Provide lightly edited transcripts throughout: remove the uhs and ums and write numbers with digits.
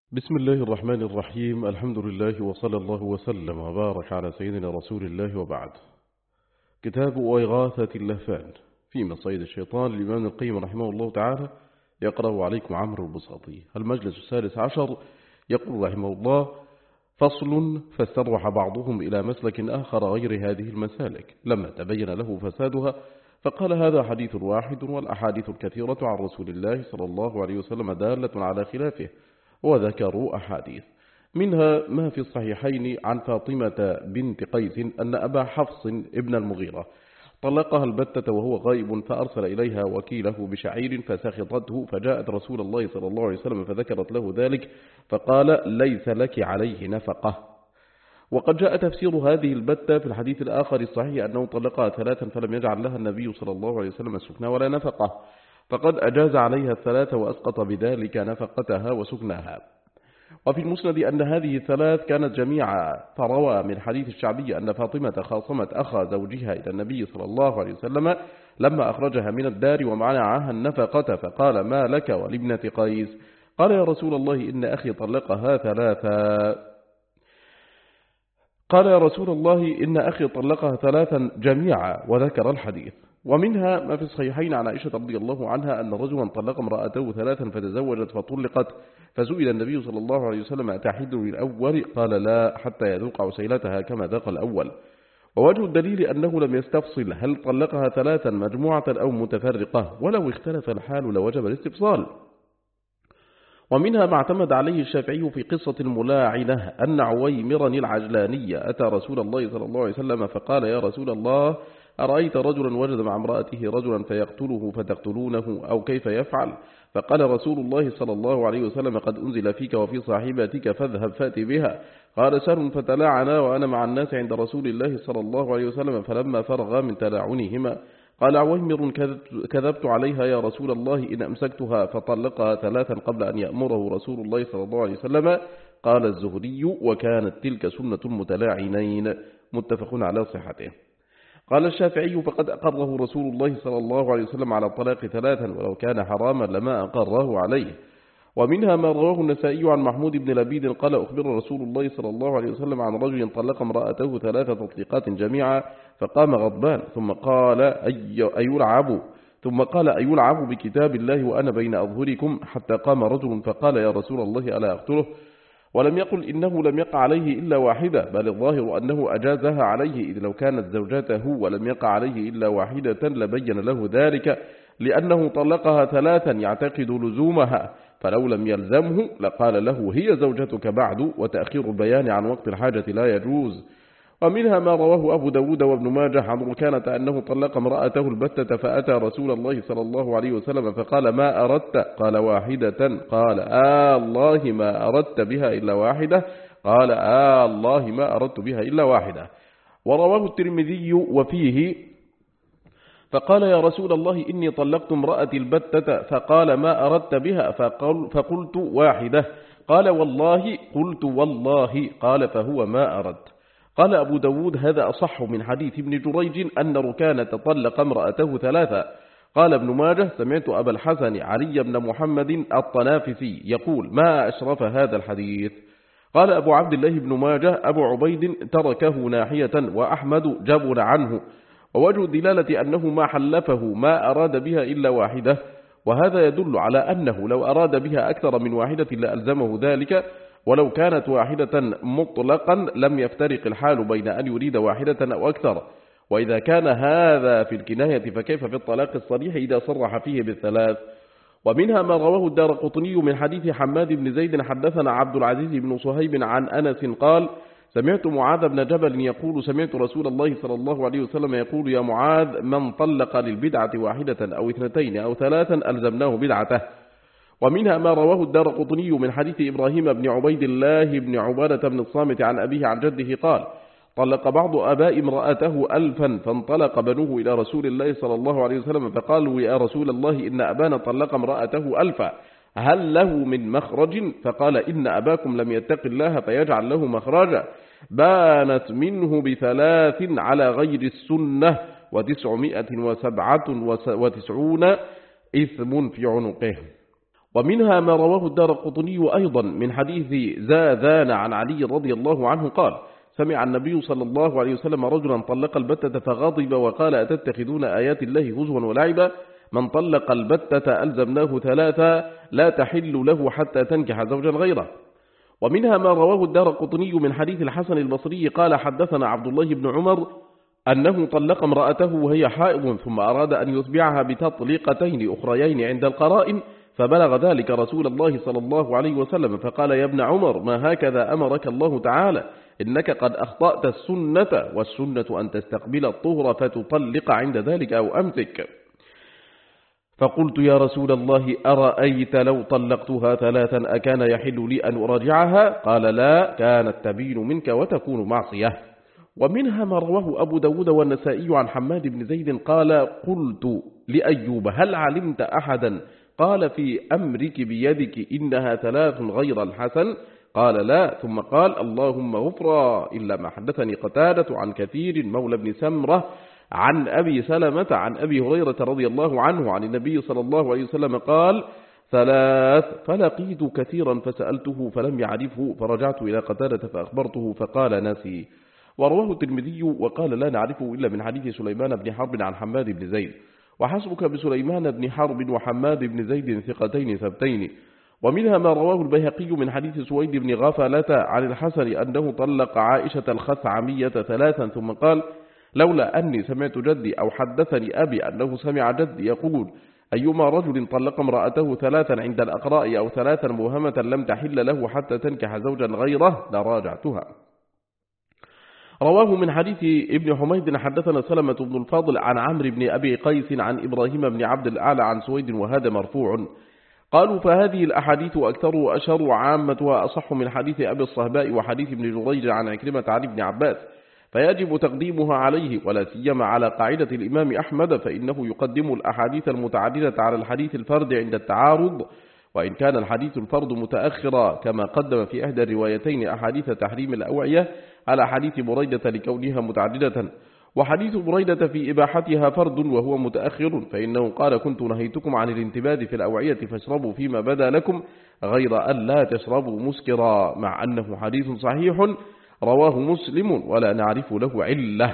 بسم الله الرحمن الرحيم. الحمد لله وصلى الله وسلم وبارك على سيدنا رسول الله وبعد. كتاب إغاثة اللهفان في مصيد الشيطان للإمام القيم رحمه الله تعالى، يقرأ عليكم عمرو البساطي. المجلس الثالث عشر. يقول رحمه الله: فصل. فاسترح بعضهم إلى مسلك آخر غير هذه المسالك لما تبين له فسادها، فقال: هذا حديث واحد والأحاديث الكثيرة عن رسول الله صلى الله عليه وسلم دالة على خلافه. وذكروا أحاديث منها ما في الصحيحين عن فاطمة بنت قيس أن أبا حفص ابن المغيرة طلقها البتة وهو غائب، فأرسل إليها وكيله بشعير فسخطته، فجاءت رسول الله صلى الله عليه وسلم فذكرت له ذلك، فقال: ليس لك عليه نفقة. وقد جاء تفسير هذه البتة في الحديث الآخر الصحيح أنه طلقها ثلاثا فلم يجعل لها النبي صلى الله عليه وسلم سكنى ولا نفقة، فقد أجاز عليها الثلاث وأسقط بذلك نفقتها وسكناها. وفي المسند أن هذه الثلاث كانت جميعا، فروى من حديث الشعبي أن فاطمة خاصمت أخا زوجها إلى النبي صلى الله عليه وسلم لما أخرجها من الدار ومنعها النفقة، فقال: ما لك ولابنة قيس؟ قال: يا رسول الله إن أخي طلقها ثلاثا جميعا، وذكر الحديث. ومنها ما في الصحيحين عن عائشة رضي الله عنها أن رجلا طلق امرأته ثلاثا فتزوجت فطلقت، فسئل النبي صلى الله عليه وسلم: أتحل للأول؟ قال: لا، حتى يذوق عسيلتها كما ذاق الأول. ووجه الدليل أنه لم يستفصل هل طلقها ثلاثا مجموعة أو متفرقة، ولو اختلف الحال لوجب الاستفصال. ومنها ما اعتمد عليه الشافعي في قصة الملاعنة أن عويمرا العجلاني أتى رسول الله صلى الله عليه وسلم فقال: يا رسول الله، أرأيت رجلا وجد مع امرأته رجلا فيقتله فتقتلونه، أو كيف يفعل؟ فقال رسول الله صلى الله عليه وسلم: قد أنزل فيك وفي صاحبتك فاذهب فأت بها. قال سهل: فتلاعنا وأنا مع الناس عند رسول الله صلى الله عليه وسلم، فلما فرغا من تلاعنهما قال عويمر: كذبت عليها يا رسول الله إن أمسكتها، فطلقها ثلاثا قبل أن يأمره رسول الله صلى الله عليه وسلم. قال الزهري: وكانت تلك سنة المتلاعنين. متفق على صحته. قال الشافعي: فقد أقره رسول الله صلى الله عليه وسلم على الطلاق ثلاثا، ولو كان حراما لما أقره عليه. ومنها ما رواه النسائي عن محمود بن لبيد قال: أخبر رسول الله صلى الله عليه وسلم عن رجل طلق امرأته ثلاث تطليقات جميعا، فقام غضبان ثم قال: أيلعب بكتاب الله وأنا بين أظهركم؟ حتى قام رجل فقال: يا رسول الله، ألا أقتله؟ ولم يقل إنه لم يقع عليه إلا واحدة، بل الظاهر أنه أجازها عليه، إذ لو كانت زوجته ولم يقع عليه إلا واحدة لبين له ذلك، لأنه طلقها ثلاثا يعتقد لزومها، فلو لم يلزمه لقال له: هي زوجتك بعد، وتأخير البيان عن وقت الحاجة لا يجوز. ومنها ما رواه أبو داود وابن ماجه عن ركانة أنه طلق امرأته البتة فأتى رسول الله صلى الله عليه وسلم فقال: ما أردت؟ قال: واحدة. قال: الله ما أردت بها إلا واحدة؟ قال: الله ما أردت بها إلا واحدة. ورواه الترمذي وفيه: فقال: يا رسول الله إني طلقت امرأتي البتة، فقال: ما أردت بها؟ فقلت: واحدة. قال: والله؟ قلت: والله. قال: فهو ما أردت. قال أبو داود: هذا أصح من حديث ابن جريج أن ركانة طلق امرأته ثلاثة. قال ابن ماجه: سمعت أبا الحسن علي بن محمد الطنافسي يقول: ما أشرف هذا الحديث. قال أبو عبد الله بن ماجه: أبو عبيد تركه ناحية، وأحمد جبر عنه. ووجه دلالة أنه ما حلفه ما أراد بها إلا واحدة، وهذا يدل على أنه لو أراد بها أكثر من واحدة لألزمه ذلك، ولو كانت واحدة مطلقا لم يفترق الحال بين أن يريد واحدة أو أكثر. وإذا كان هذا في الكناية فكيف في الطلاق الصريح إذا صرح فيه بالثلاث؟ ومنها ما رواه الدارقطني من حديث حماد بن زيد حدثنا عبد العزيز بن صهيب عن أنس قال: سمعت معاذ بن جبل يقول: سمعت رسول الله صلى الله عليه وسلم يقول: يا معاذ، من طلق للبدعة واحدة أو اثنتين أو ثلاثا ألزمناه بدعته. ومنها ما رواه الدارقطني من حديث إبراهيم بن عبيد الله بن عبادة بن الصامت عن أبيه عن جده قال: طلق بعض آباء امرأته 1000، فانطلق بنوه إلى رسول الله صلى الله عليه وسلم فقالوا: يا رسول الله إن أبانا طلق امرأته 1000، هل له من مخرج؟ فقال: إن أباكم لم يتق الله فيجعل له مخرجا، بانت منه بثلاث على غير السنة، 997 إثم في عنقه. ومنها ما رواه الدارقطني أيضا من حديث زاذان عن علي رضي الله عنه قال: سمع النبي صلى الله عليه وسلم رجلا طلق البتة فغضب وقال: أتتخذون آيات الله هزوا ولعبا؟ من طلق البتة ألزمناه 3 لا تحل له حتى تنكح زوجا غيره. ومنها ما رواه الدارقطني من حديث الحسن البصري قال: حدثنا عبد الله بن عمر أنه طلق امرأته وهي حائض ثم أراد أن يتبعها بتطليقتين أخريين عند القرائن، فبلغ ذلك رسول الله صلى الله عليه وسلم فقال: يا ابن عمر ما هكذا أمرك الله تعالى، إنك قد أخطأت السنة، والسنة أن تستقبل الطهر فتطلق عند ذلك أو أمسك. فقلت: يا رسول الله أرأيت لو طلقتها 3 أكان يحل لي أن أراجعها؟ قال: لا، كانت تبين منك وتكون معصية. ومنها ما رواه أبو داود والنسائي عن حماد بن زيد قال: قلت لأيوب: هل علمت أحدا قال في أمرك بيدك إنها 3 غير الحسن؟ قال: لا. ثم قال: اللهم غفرا، إلا ما حدثني قتادة عن كثير مولى بن سمرة عن أبي سلمة عن أبي هريرة رضي الله عنه عن النبي صلى الله عليه وسلم قال: 3 فلقيت كثيرا فسألته فلم يعرفه، فرجعت إلى قتادة فأخبرته فقال: نسي. ورواه الترمذي وقال: لا نعرفه إلا من حديث سليمان بن حرب عن حماد بن زيد. وحسبك بسليمان بن حرب وحماد بن زيد ثقتين ثبتين. ومنها ما رواه البيهقي من حديث سويد بن غفلة عن الحسن أنه طلق عائشة الخثعمية 3 ثم قال: لولا أني سمعت جدي أو حدثني أبي أنه سمع جدي يقول: أيما رجل طلق امرأته 3 عند الأقراء أو 3 موهمة لم تحل له حتى تنكح زوجا غيره لراجعتها. رواه من حديث ابن حميد حدثنا سلمة بن الفاضل عن عمرو بن أبي قيس عن إبراهيم بن عبد الأعلى عن سويد وهذا مرفوع. قالوا: فهذه الأحاديث أكثر وأشر وعامتها أصح من حديث أبي الصهباء وحديث ابن جريج عن عكرمة عن ابن عباس، فيجب تقديمها عليه، ولا سيما على قاعدة الإمام أحمد، فإنه يقدم الأحاديث المتعددة على الحديث الفرد عند التعارض، وإن كان الحديث الفرد متأخرا كما قدم في إحدى الروايتين أحاديث تحريم الأوعية على حديث بريدة لكونها متعددة، وحديث بريدة في إباحتها فرد وهو متأخر، فإنه قال: كنت نهيتكم عن الانتباد في الأوعية فاشربوا فيما بدا لكم غير أن لا تشربوا مسكرا، مع أنه حديث صحيح رواه مسلم ولا نعرف له علة.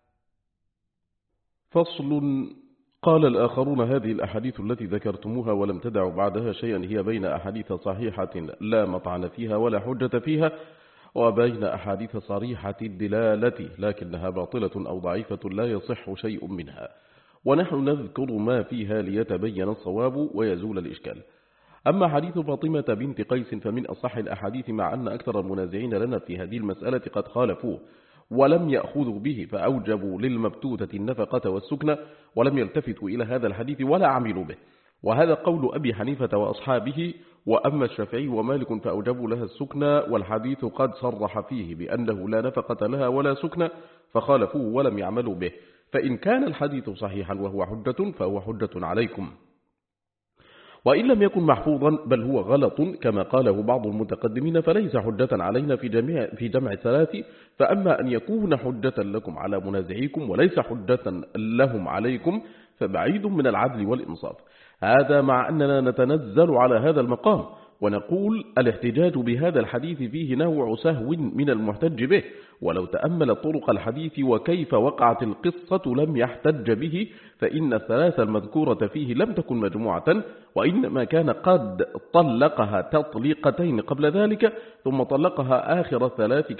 فصل. قال الآخرون: هذه الأحاديث التي ذكرتموها ولم تدعوا بعدها شيئا هي بين أحاديث صحيحة لا مطعن فيها ولا حجة فيها، وبين أحاديث صريحة الدلالة لكنها باطلة أو ضعيفة لا يصح شيء منها، ونحن نذكر ما فيها ليتبين الصواب ويزول الإشكال. أما حديث فاطمة بنت قيس فمن أصح الأحاديث، مع أن أكثر المنازعين لنا في هذه المسألة قد خالفوه ولم يأخذوا به، فأوجبوا للمبتوتة النفقة والسكنة ولم يلتفتوا إلى هذا الحديث ولا عملوا به، وهذا قول أبي حنيفة وأصحابه. وأما الشافعي ومالك فأوجبوا لها السكنة، والحديث قد صرح فيه بأنه لا نفقة لها ولا سكنة، فخالفوه ولم يعملوا به. فإن كان الحديث صحيحا وهو حجة فهو حجة عليكم، وإن لم يكن محفوظا بل هو غلط كما قاله بعض المتقدمين فليس حجة علينا في جمع 3. فأما أن يكون حجة لكم على منازعيكم وليس حجة لهم عليكم فبعيد من العدل والإنصاف. هذا مع أننا نتنزل على هذا المقام ونقول: الاحتجاج بهذا الحديث فيه نوع سهو من المحتج به، ولو تأمل طرق الحديث وكيف وقعت القصة لم يحتج به، فإن الثلاث المذكورة فيه لم تكن مجموعة، وإنما كان قد طلقها تطليقتين قبل ذلك ثم طلقها آخر 3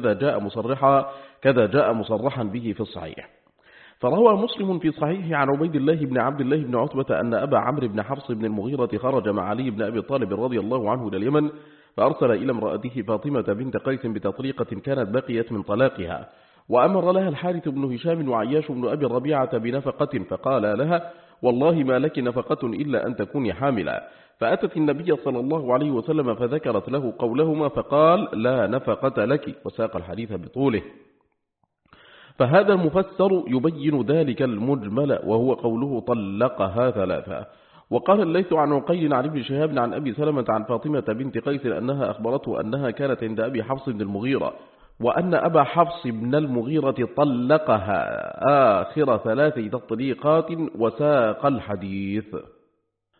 كذا جاء مصرحا به في الصحيح. فروى مسلم في صحيح عن عبيد الله بن عبد الله بن عتبة أن أبا عمرو بن حفص بن المغيرة خرج مع علي بن أبي طالب رضي الله عنه إلى اليمن، فأرسل إلى امرأته فاطمة بنت قيس بتطليقة كانت بقيت من طلاقها، وأمر لها الحارث بن هشام وعياش بن أبي الربيعة بنفقة، فقال لها: والله ما لك نفقة إلا أن تكوني حاملا. فأتت النبي صلى الله عليه وسلم فذكرت له قولهما فقال: لا نفقة لك، وساق الحديث بطوله. فهذا المفسر يبين ذلك المجمل، وهو قوله طلقها 3. وقال الليث عن عقيل عن ابن شهاب عن أبي سلمة عن فاطمة بنت قيس أنها أخبرته أنها كانت عند أبي حفص بن المغيرة، وأن أبا حفص بن المغيرة طلقها آخر 3 تطليقات، وساق الحديث.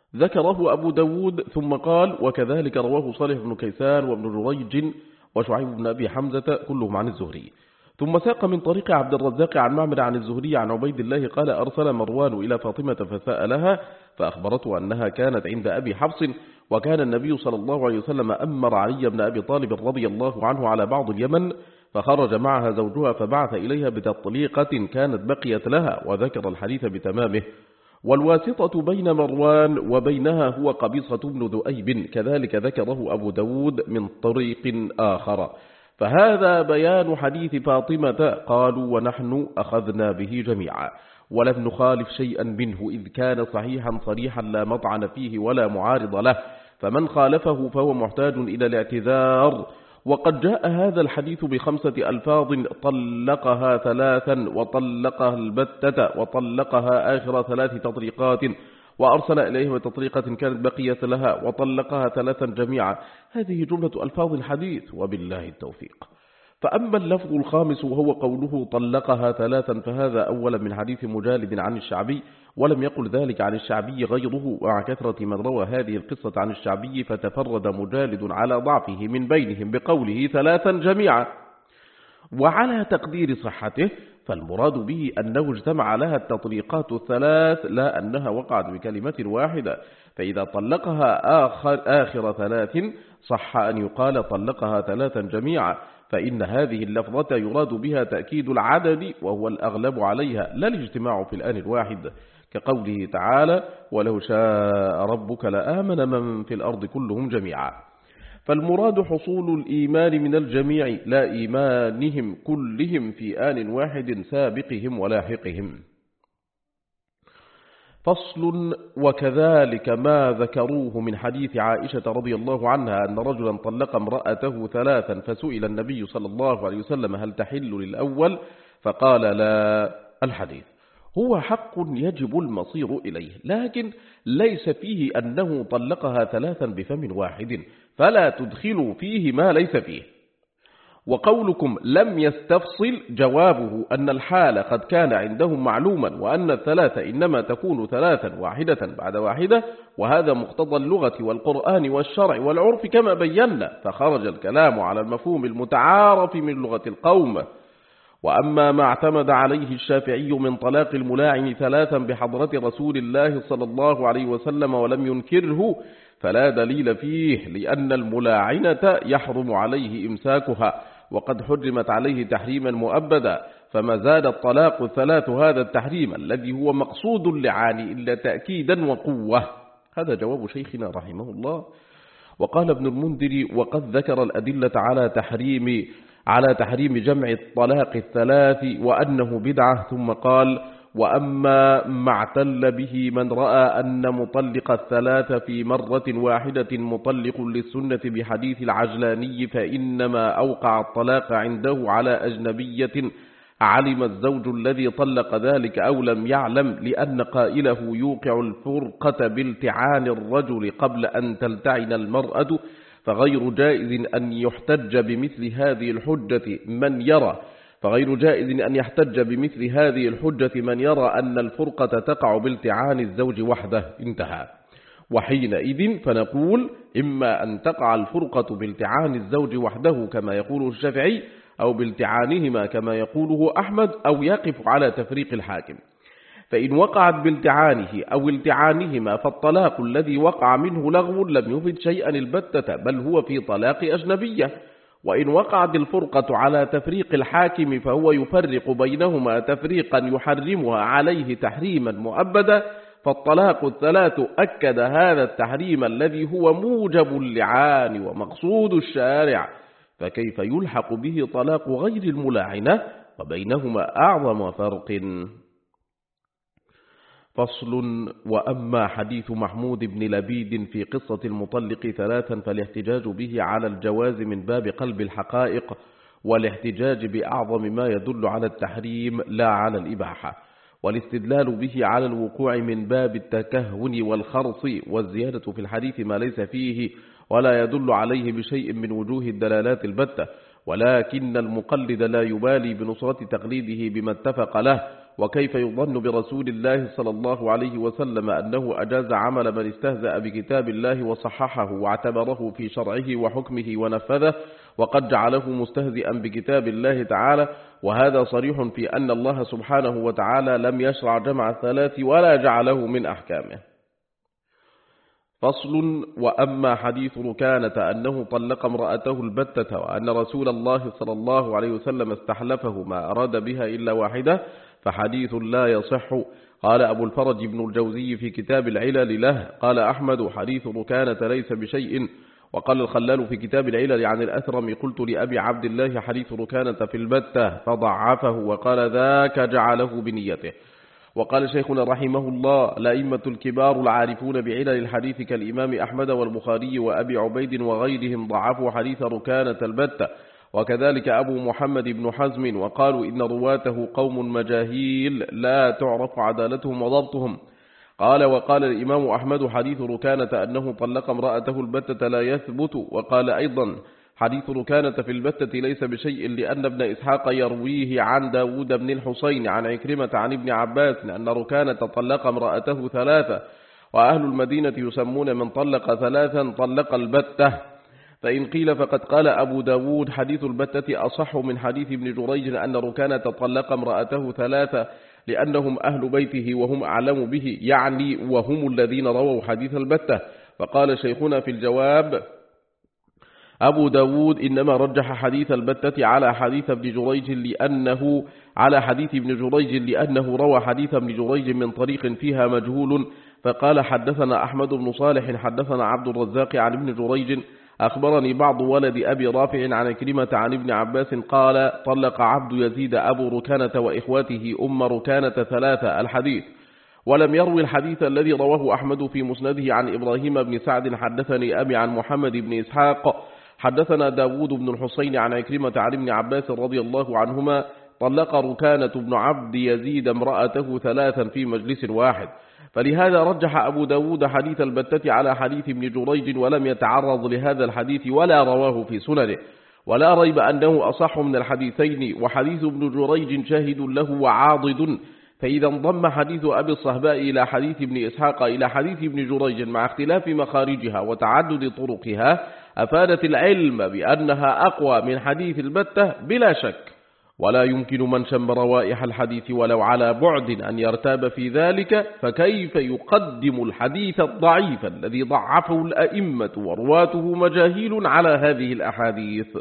ذكره أبو داود ثم قال وكذلك رواه صالح بن كيسان وابن جريج وشعيب بن أبي حمزة كلهم عن الزهري. ثم ساق من طريق عبد الرزاق عن معمر عن الزهري عن عبيد الله قال أرسل مروان إلى فاطمة فسألها فأخبرته أنها كانت عند أبي حفص وكان النبي صلى الله عليه وسلم أمر علي بن أبي طالب رضي الله عنه على بعض اليمن فخرج معها زوجها فبعث إليها بتطليقة كانت بقيت لها وذكر الحديث بتمامه. والواسطة بين مروان وبينها هو قبيصة بن ذؤيب كذلك ذكره أبو داود من طريق آخر. فهذا بيان حديث فاطمة قالوا ونحن أخذنا به جميعا ولم نخالف شيئا منه إذ كان صحيحا صريحا لا مطعن فيه ولا معارض له، فمن خالفه فهو محتاج إلى الاعتذار. وقد جاء هذا الحديث ب5 ألفاظ طلقها 3 وطلقها البتة وطلقها آخر 3 تطريقات وأرسل إليه تطريقة كانت بقية لها وطلقها 3 جميعا. هذه جملة ألفاظ الحديث وبالله التوفيق. فأما اللفظ الخامس وهو قوله طلقها 3 فهذا أولا من حديث مجالد عن الشعبي ولم يقل ذلك عن الشعبي غيره، ومع كثرة من روى هذه القصة عن الشعبي فتفرد مجالد على ضعفه من بينهم بقوله 3 جميعا. وعلى تقدير صحته فالمراد به أنه اجتمع لها التطليقات 3 لا أنها وقعت بكلمة واحدة، فإذا طلقها آخر 3 صح أن يقال طلقها 3 جميعا، فإن هذه اللفظة يراد بها تأكيد العدد وهو الأغلب عليها لا الاجتماع في الآن الواحد، كقوله تعالى ولو شاء ربك لآمن من في الأرض كلهم جميعا. فالمراد حصول الإيمان من الجميع لا إيمانهم كلهم في آن واحد سابقهم ولاحقهم. فصل. وكذلك ما ذكروه من حديث عائشة رضي الله عنها أن رجلا طلق امرأته 3 فسئل النبي صلى الله عليه وسلم هل تحل للأول فقال لا. الحديث هو حق يجب المصير إليه، لكن ليس فيه أنه طلقها 3 بفم واحد، فلا تدخلوا فيه ما ليس فيه. وقولكم لم يستفصل جوابه أن الحال قد كان عندهم معلوما وأن ال3 إنما تكون 3 واحدة بعد واحدة، وهذا مقتضى اللغة والقرآن والشرع والعرف كما بينا، فخرج الكلام على المفهوم المتعارف من لغة القوم. وأما ما اعتمد عليه الشافعي من طلاق الملاعن 3 بحضرة رسول الله صلى الله عليه وسلم ولم ينكره فلا دليل فيه، لأن الملاعنة يحرم عليه إمساكها وقد حرمت عليه تحريما مؤبدا، فما زاد الطلاق 3 هذا التحريم الذي هو مقصود اللعان إلا تأكيدا وقوة. هذا جواب شيخنا رحمه الله. وقال ابن المنذر وقد ذكر الأدلة على تحريم جمع الطلاق 3 وأنه بدعة، ثم قال وأما ما اعتل به من رأى أن مطلق 3 في مرة واحدة مطلق للسنة بحديث العجلاني فإنما أوقع الطلاق عنده على أجنبية علم الزوج الذي طلق ذلك أو لم يعلم، لأن قائله يوقع الفرقة بالتعان الرجل قبل أن تلتعن المرأة، فغير جائز أن يحتج بمثل هذه الحجة من يرى أن الفرقة تقع بالتعان الزوج وحده. انتهى. وحينئذ فنقول إما أن تقع الفرقة بالتعان الزوج وحده كما يقوله الشافعي أو بالتعانهما كما يقوله أحمد، أو يقف على تفريق الحاكم. فإن وقعت بالتعانه أو التعانهما فالطلاق الذي وقع منه لغو لم يفد شيئا البتة، بل هو في طلاق أجنبية. وإن وقعت الفرقة على تفريق الحاكم فهو يفرق بينهما تفريقا يحرمها عليه تحريما مؤبدا، فالطلاق 3 أكد هذا التحريم الذي هو موجب اللعان ومقصود الشارع، فكيف يلحق به طلاق غير الملاعنة وبينهما أعظم فرق. فصل. وأما حديث محمود بن لبيد في قصة المطلق 3 فالاحتجاج به على الجواز من باب قلب الحقائق، والاحتجاج بأعظم ما يدل على التحريم لا على الإباحة، والاستدلال به على الوقوع من باب التكهن والخرص، والزيادة في الحديث ما ليس فيه ولا يدل عليه بشيء من وجوه الدلالات البتة، ولكن المقلد لا يبالي بنصرة تقليده بما اتفق له، وكيف يظن برسول الله صلى الله عليه وسلم أنه أجاز عمل من استهزأ بكتاب الله وصححه واعتبره في شرعه وحكمه ونفذه وقد جعله مستهزئا بكتاب الله تعالى، وهذا صريح في أن الله سبحانه وتعالى لم يشرع جمع الثلاث ولا جعله من أحكامه. فصل. وأما حديث ركانة أنه طلق امرأته البتة وأن رسول الله صلى الله عليه وسلم استحلفه ما أراد بها إلا واحدة فحديث لا يصح. قال أبو الفرج بن الجوزي في كتاب العلل له قال أحمد حديث ركانة ليس بشيء. وقال الخلال في كتاب العلل عن الأثرم قلت لأبي عبد الله حديث ركانة في البتة فضعفه وقال ذاك جعله بنيته. وقال شيخنا رحمه الله الأئمة الكبار العارفون بعلل الحديث كالإمام أحمد والبخاري وأبي عبيد وغيرهم ضعفوا حديث ركانة البتة، وكذلك أبو محمد بن حزم، وقالوا إن رواته قوم مجاهيل لا تعرف عدالتهم وضبطهم. قال وقال الإمام أحمد حديث ركانة أنه طلق امرأته البتة لا يثبت. وقال أيضا حديث ركانة في البتة ليس بشيء لأن ابن إسحاق يرويه عن داود بن الحسين عن عكرمة عن ابن عباس أن ركانة طلق امرأته ثلاثة، وأهل المدينة يسمون من طلق ثلاثا طلق البتة. فإن قيل فقد قال أبو داود حديث البتة أصح من حديث ابن جريج أن ركانة طلق امرأته ثلاثة لأنهم أهل بيته وهم أعلم به، يعني وهم الذين رووا حديث البتة. فقال شيخنا في الجواب أبو داود إنما رجح حديث البتة على حديث ابن جريج لأنه روى حديث ابن جريج من طريق فيها مجهول. فقال حدثنا أحمد بن صالح حدثنا عبد الرزاق عن ابن جريج أخبرني بعض ولد أبي رافع عن كلمة عن ابن عباس قال طلق عبد يزيد أبو ركانة وإخواته أم ركانة ثلاثة الحديث. ولم يروي الحديث الذي رواه أحمد في مسنده عن إبراهيم بن سعد حدثني أبي عن محمد بن إسحاق حدثنا داود بن الحسين عن عكرمة عن ابن عباس رضي الله عنهما طلق ركانة بن عبد يزيد امرأته ثلاثا في مجلس واحد. فلهذا رجح أبو داود حديث البتة على حديث ابن جريج ولم يتعرض لهذا الحديث ولا رواه في سننه، ولا ريب أنه أصح من الحديثين، وحديث ابن جريج شاهد له وعاضد. فإذا انضم حديث أبي الصهباء إلى حديث ابن إسحاق إلى حديث ابن جريج مع اختلاف مخارجها وتعدد طرقها أفادت العلم بأنها أقوى من حديث البتة بلا شك، ولا يمكن من شم روائح الحديث ولو على بعد أن يرتاب في ذلك، فكيف يقدم الحديث الضعيف الذي ضعفه الأئمة ورواته مجاهيل على هذه الأحاديث.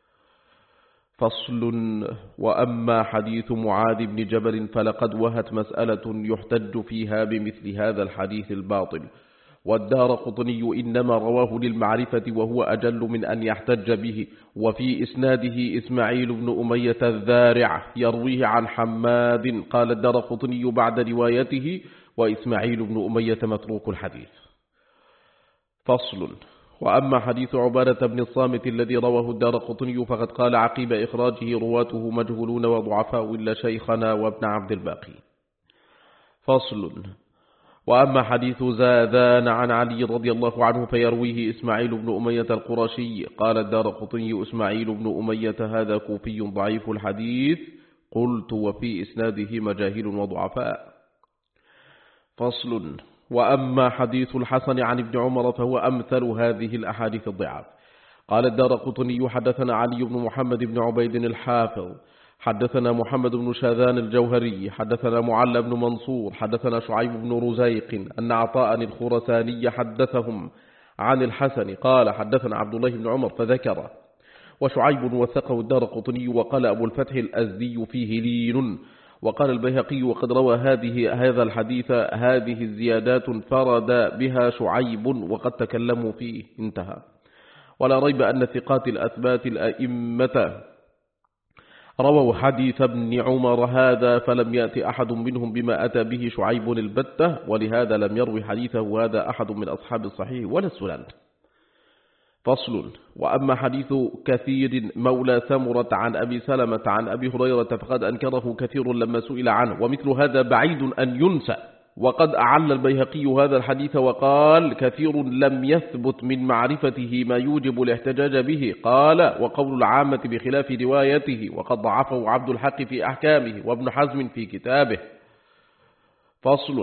فصل. وأما حديث معاذ بن جبل فلقد وهت مسألة يحتج فيها بمثل هذا الحديث الباطل، والدارقطني إنما رواه للمعرفة وهو أجل من أن يحتج به. وفي إسناده إسماعيل بن أمية الذارع يرويه عن حماد. قال الدارقطني بعد روايته وإسماعيل بن أمية متروك الحديث. فصل. وأما حديث عبادة بن الصامت الذي رواه الدارقطني فقد قال عقيب إخراجه رواته مجهولون وضعفاء إلا شيخنا وابن عبد الباقي. فصل. وأما حديث زاذان عن علي رضي الله عنه فيرويه إسماعيل بن أمية القرشي. قال الدارقطني إسماعيل بن أمية هذا كوفي ضعيف الحديث. قلت وفي إسناده مجاهيل وضعفاء. فصل. وأما حديث الحسن عن ابن عمر فهو أمثل هذه الأحاديث الضعاف. قال الدارقطني حدثنا علي بن محمد بن عبيد الحافظ حدثنا محمد بن شاذان الجوهري حدثنا معل بن منصور حدثنا شعيب بن رزيق أن عطاء الخرساني حدثهم عن الحسن قال حدثنا عبد الله بن عمر فذكر. وشعيب وثقه الدارقطني وقال أبو الفتح الأزدي فيه لين. وقال البيهقي وقد روى هذا الحديث هذه الزيادات فرد بها شعيب وقد تكلموا فيه. انتهى. ولا ريب أن ثقات الأثبات الأئمة رووا حديث ابن عمر هذا فلم يأتي أحد منهم بما أتى به شعيب البتة، ولهذا لم يروي حديثه هذا أحد من أصحاب الصحيح ولا السنن. فصل. وأما حديث كثير مولى ثمرة عن أبي سلمة عن أبي هريرة فقد أنكره كثير لما سئل عنه، ومثل هذا بعيد أن ينسى وقد أعل البيهقي هذا الحديث وقال كثير لم يثبت من معرفته ما يوجب الاحتجاج به. قال وقول العامة بخلاف روايته، وقد ضعفه عبد الحق في أحكامه وابن حزم في كتابه. فصل.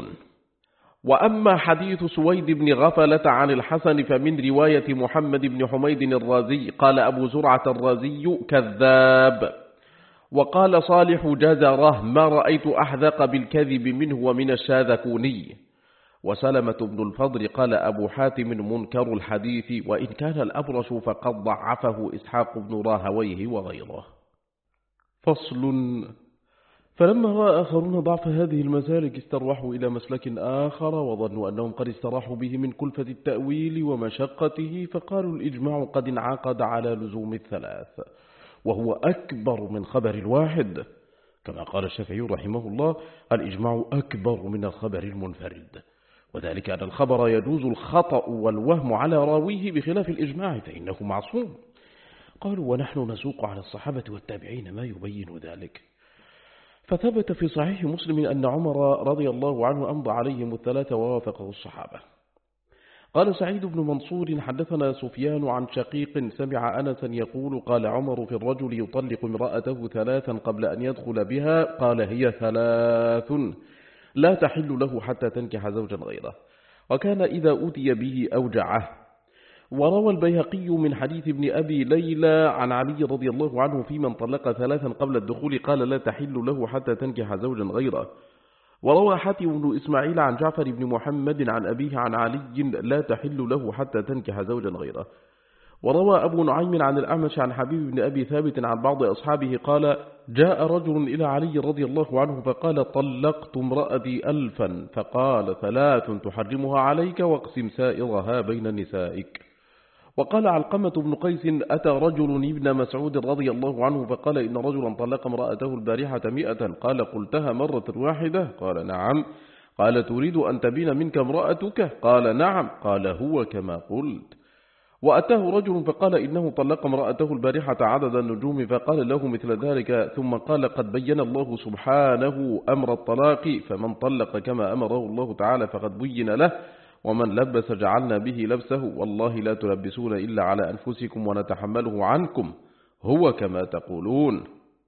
وأما حديث سويد بن غفلة عن الحسن فمن رواية محمد بن حميد الرازي قال أبو زرعة الرازي كذاب. وقال صالح جزره ما رأيت أحذق بالكذب منه ومن الشاذكوني. وسلمة بن الفضل قال أبو حاتم منكر الحديث، وإن كان الأبرش فقد ضعفه إسحاق بن راهويه وغيره. فصل. فلما رأى آخرون ضعف هذه المسالك استروحوا إلى مسلك آخر، وظنوا أنهم قد استراحوا به من كلفة التأويل ومشقته، فقالوا الإجماع قد انعقد على لزوم الثلاث، وهو أكبر من خبر الواحد، كما قال الشافعي رحمه الله الإجماع أكبر من الخبر المنفرد، وذلك أن الخبر يجوز الخطأ والوهم على راويه بخلاف الإجماع فإنه معصوم. قالوا ونحن نسوق على الصحابة والتابعين ما يبين ذلك. فثبت في صحيح مسلم أن عمر رضي الله عنه أمضى عليهم الثلاثة ووافقه الصحابة. قال سعيد بن منصور حدثنا سفيان عن شقيق سمع أنسا يقول قال عمر في الرجل يطلق امرأته ثلاثا قبل أن يدخل بها، قال هي ثلاث لا تحل له حتى تنكح زوجا غيره، وكان إذا أتي به أوجعه. وروى البيهقي من حديث ابن أبي ليلى عن علي رضي الله عنه في من طلق ثلاثا قبل الدخول قال لا تحل له حتى تنكح زوجا غيره. وروى حاتم بن إسماعيل عن جعفر بن محمد عن أبيه عن علي لا تحل له حتى تنكح زوجا غيره. وروى أبو نعيم عن الأعمش عن حبيب بن أبي ثابت عن بعض أصحابه قال جاء رجل إلى علي رضي الله عنه فقال طلقت امرأتي 1000، فقال 3 تحرمها عليك واقسم سائرها بين نسائك. وقال علقمة بن قيس أتى رجل ابن مسعود رضي الله عنه فقال إن رجلا طلق امرأته البارحة 100، قال قلتها مرة واحدة؟ قال نعم. قال تريد أن تبين منك امرأتك؟ قال نعم. قال هو كما قلت. وأتاه رجل فقال إنه طلق امرأته البارحة عدد النجوم، فقال له مثل ذلك، ثم قال قد بين الله سبحانه أمر الطلاق، فمن طلق كما أمره الله تعالى فقد بين له، ومن لبس جعلنا به لبسه، والله لا تلبسون إلا على أنفسكم ونتحمله عنكم، هو كما تقولون.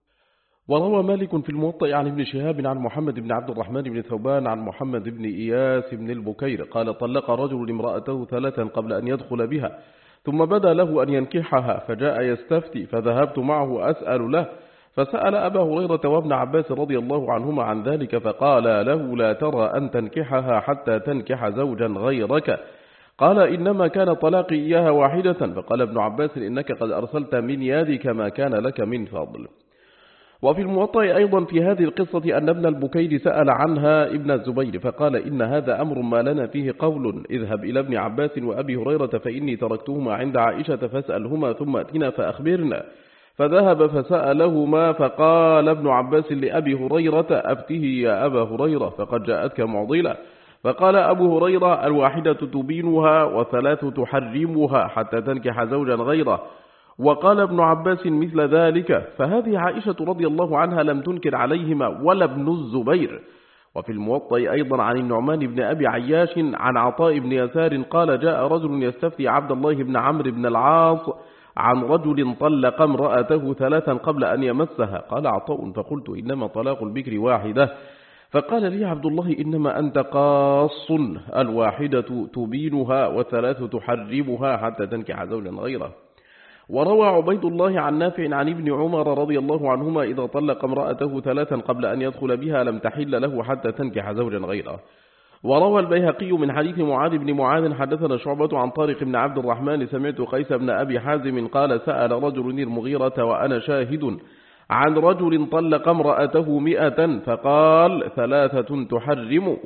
وروى مالك في الموطأ عن ابن شهاب عن محمد بن عبد الرحمن بن ثوبان عن محمد بن إياس بن البكير قال طلق رجل امرأته 3 قبل أن يدخل بها، ثم بدا له أن ينكحها فجاء يستفتي، فذهبت معه أسأل له، فسأل أبا هريرة وابن عباس رضي الله عنهما عن ذلك، فقال له لا ترى أن تنكحها حتى تنكح زوجا غيرك؟ قال إنما كان طلاقي إياها واحدة. فقال ابن عباس إنك قد أرسلت من يدك ما كان لك من فضل. وفي الموطأ أيضا في هذه القصة أن ابن البكير سأل عنها ابن الزبير فقال إن هذا أمر ما لنا فيه قول، اذهب إلى ابن عباس وأبي هريرة فإني تركتهما عند عائشة فاسألهما ثم أتنا فأخبرنا. فذهب فسألهما، فقال ابن عباس لأبي هريرة أبته يا أبا هريرة فقد جاءتك معضلة. فقال أبو هريرة الواحدة تبينها و3 تحرمها حتى تنكح زوجا غيره. وقال ابن عباس مثل ذلك، فهذه عائشة رضي الله عنها لم تنكر عليهما ولا ابن الزبير. وفي الموطأ أيضا عن النعمان بن أبي عياش عن عطاء بن يسار قال جاء رجل يستفتي عبد الله بن عمرو بن العاص عن رجل طلق امرأته 3 قبل أن يمسها. قال عطاء فقلت إنما طلاق البكر واحدة. فقال لي عبد الله إنما أنت قاص، الواحدة تبينها و3 تحرمها حتى تنكح زوجا غيره. وروى عبيد الله عن نافع عن ابن عمر رضي الله عنهما إذا طلق امرأته 3 قبل أن يدخل بها لم تحل له حتى تنكح زوجا غيره. وروى البيهقي من حديث معاذ بن معاذ حدثنا شعبة عن طارق بن عبد الرحمن سمعت قيس بن أبي حازم قال سأل رجل المغيرة وأنا شاهد عن رجل طلق امرأته 100، فقال 3 تحرم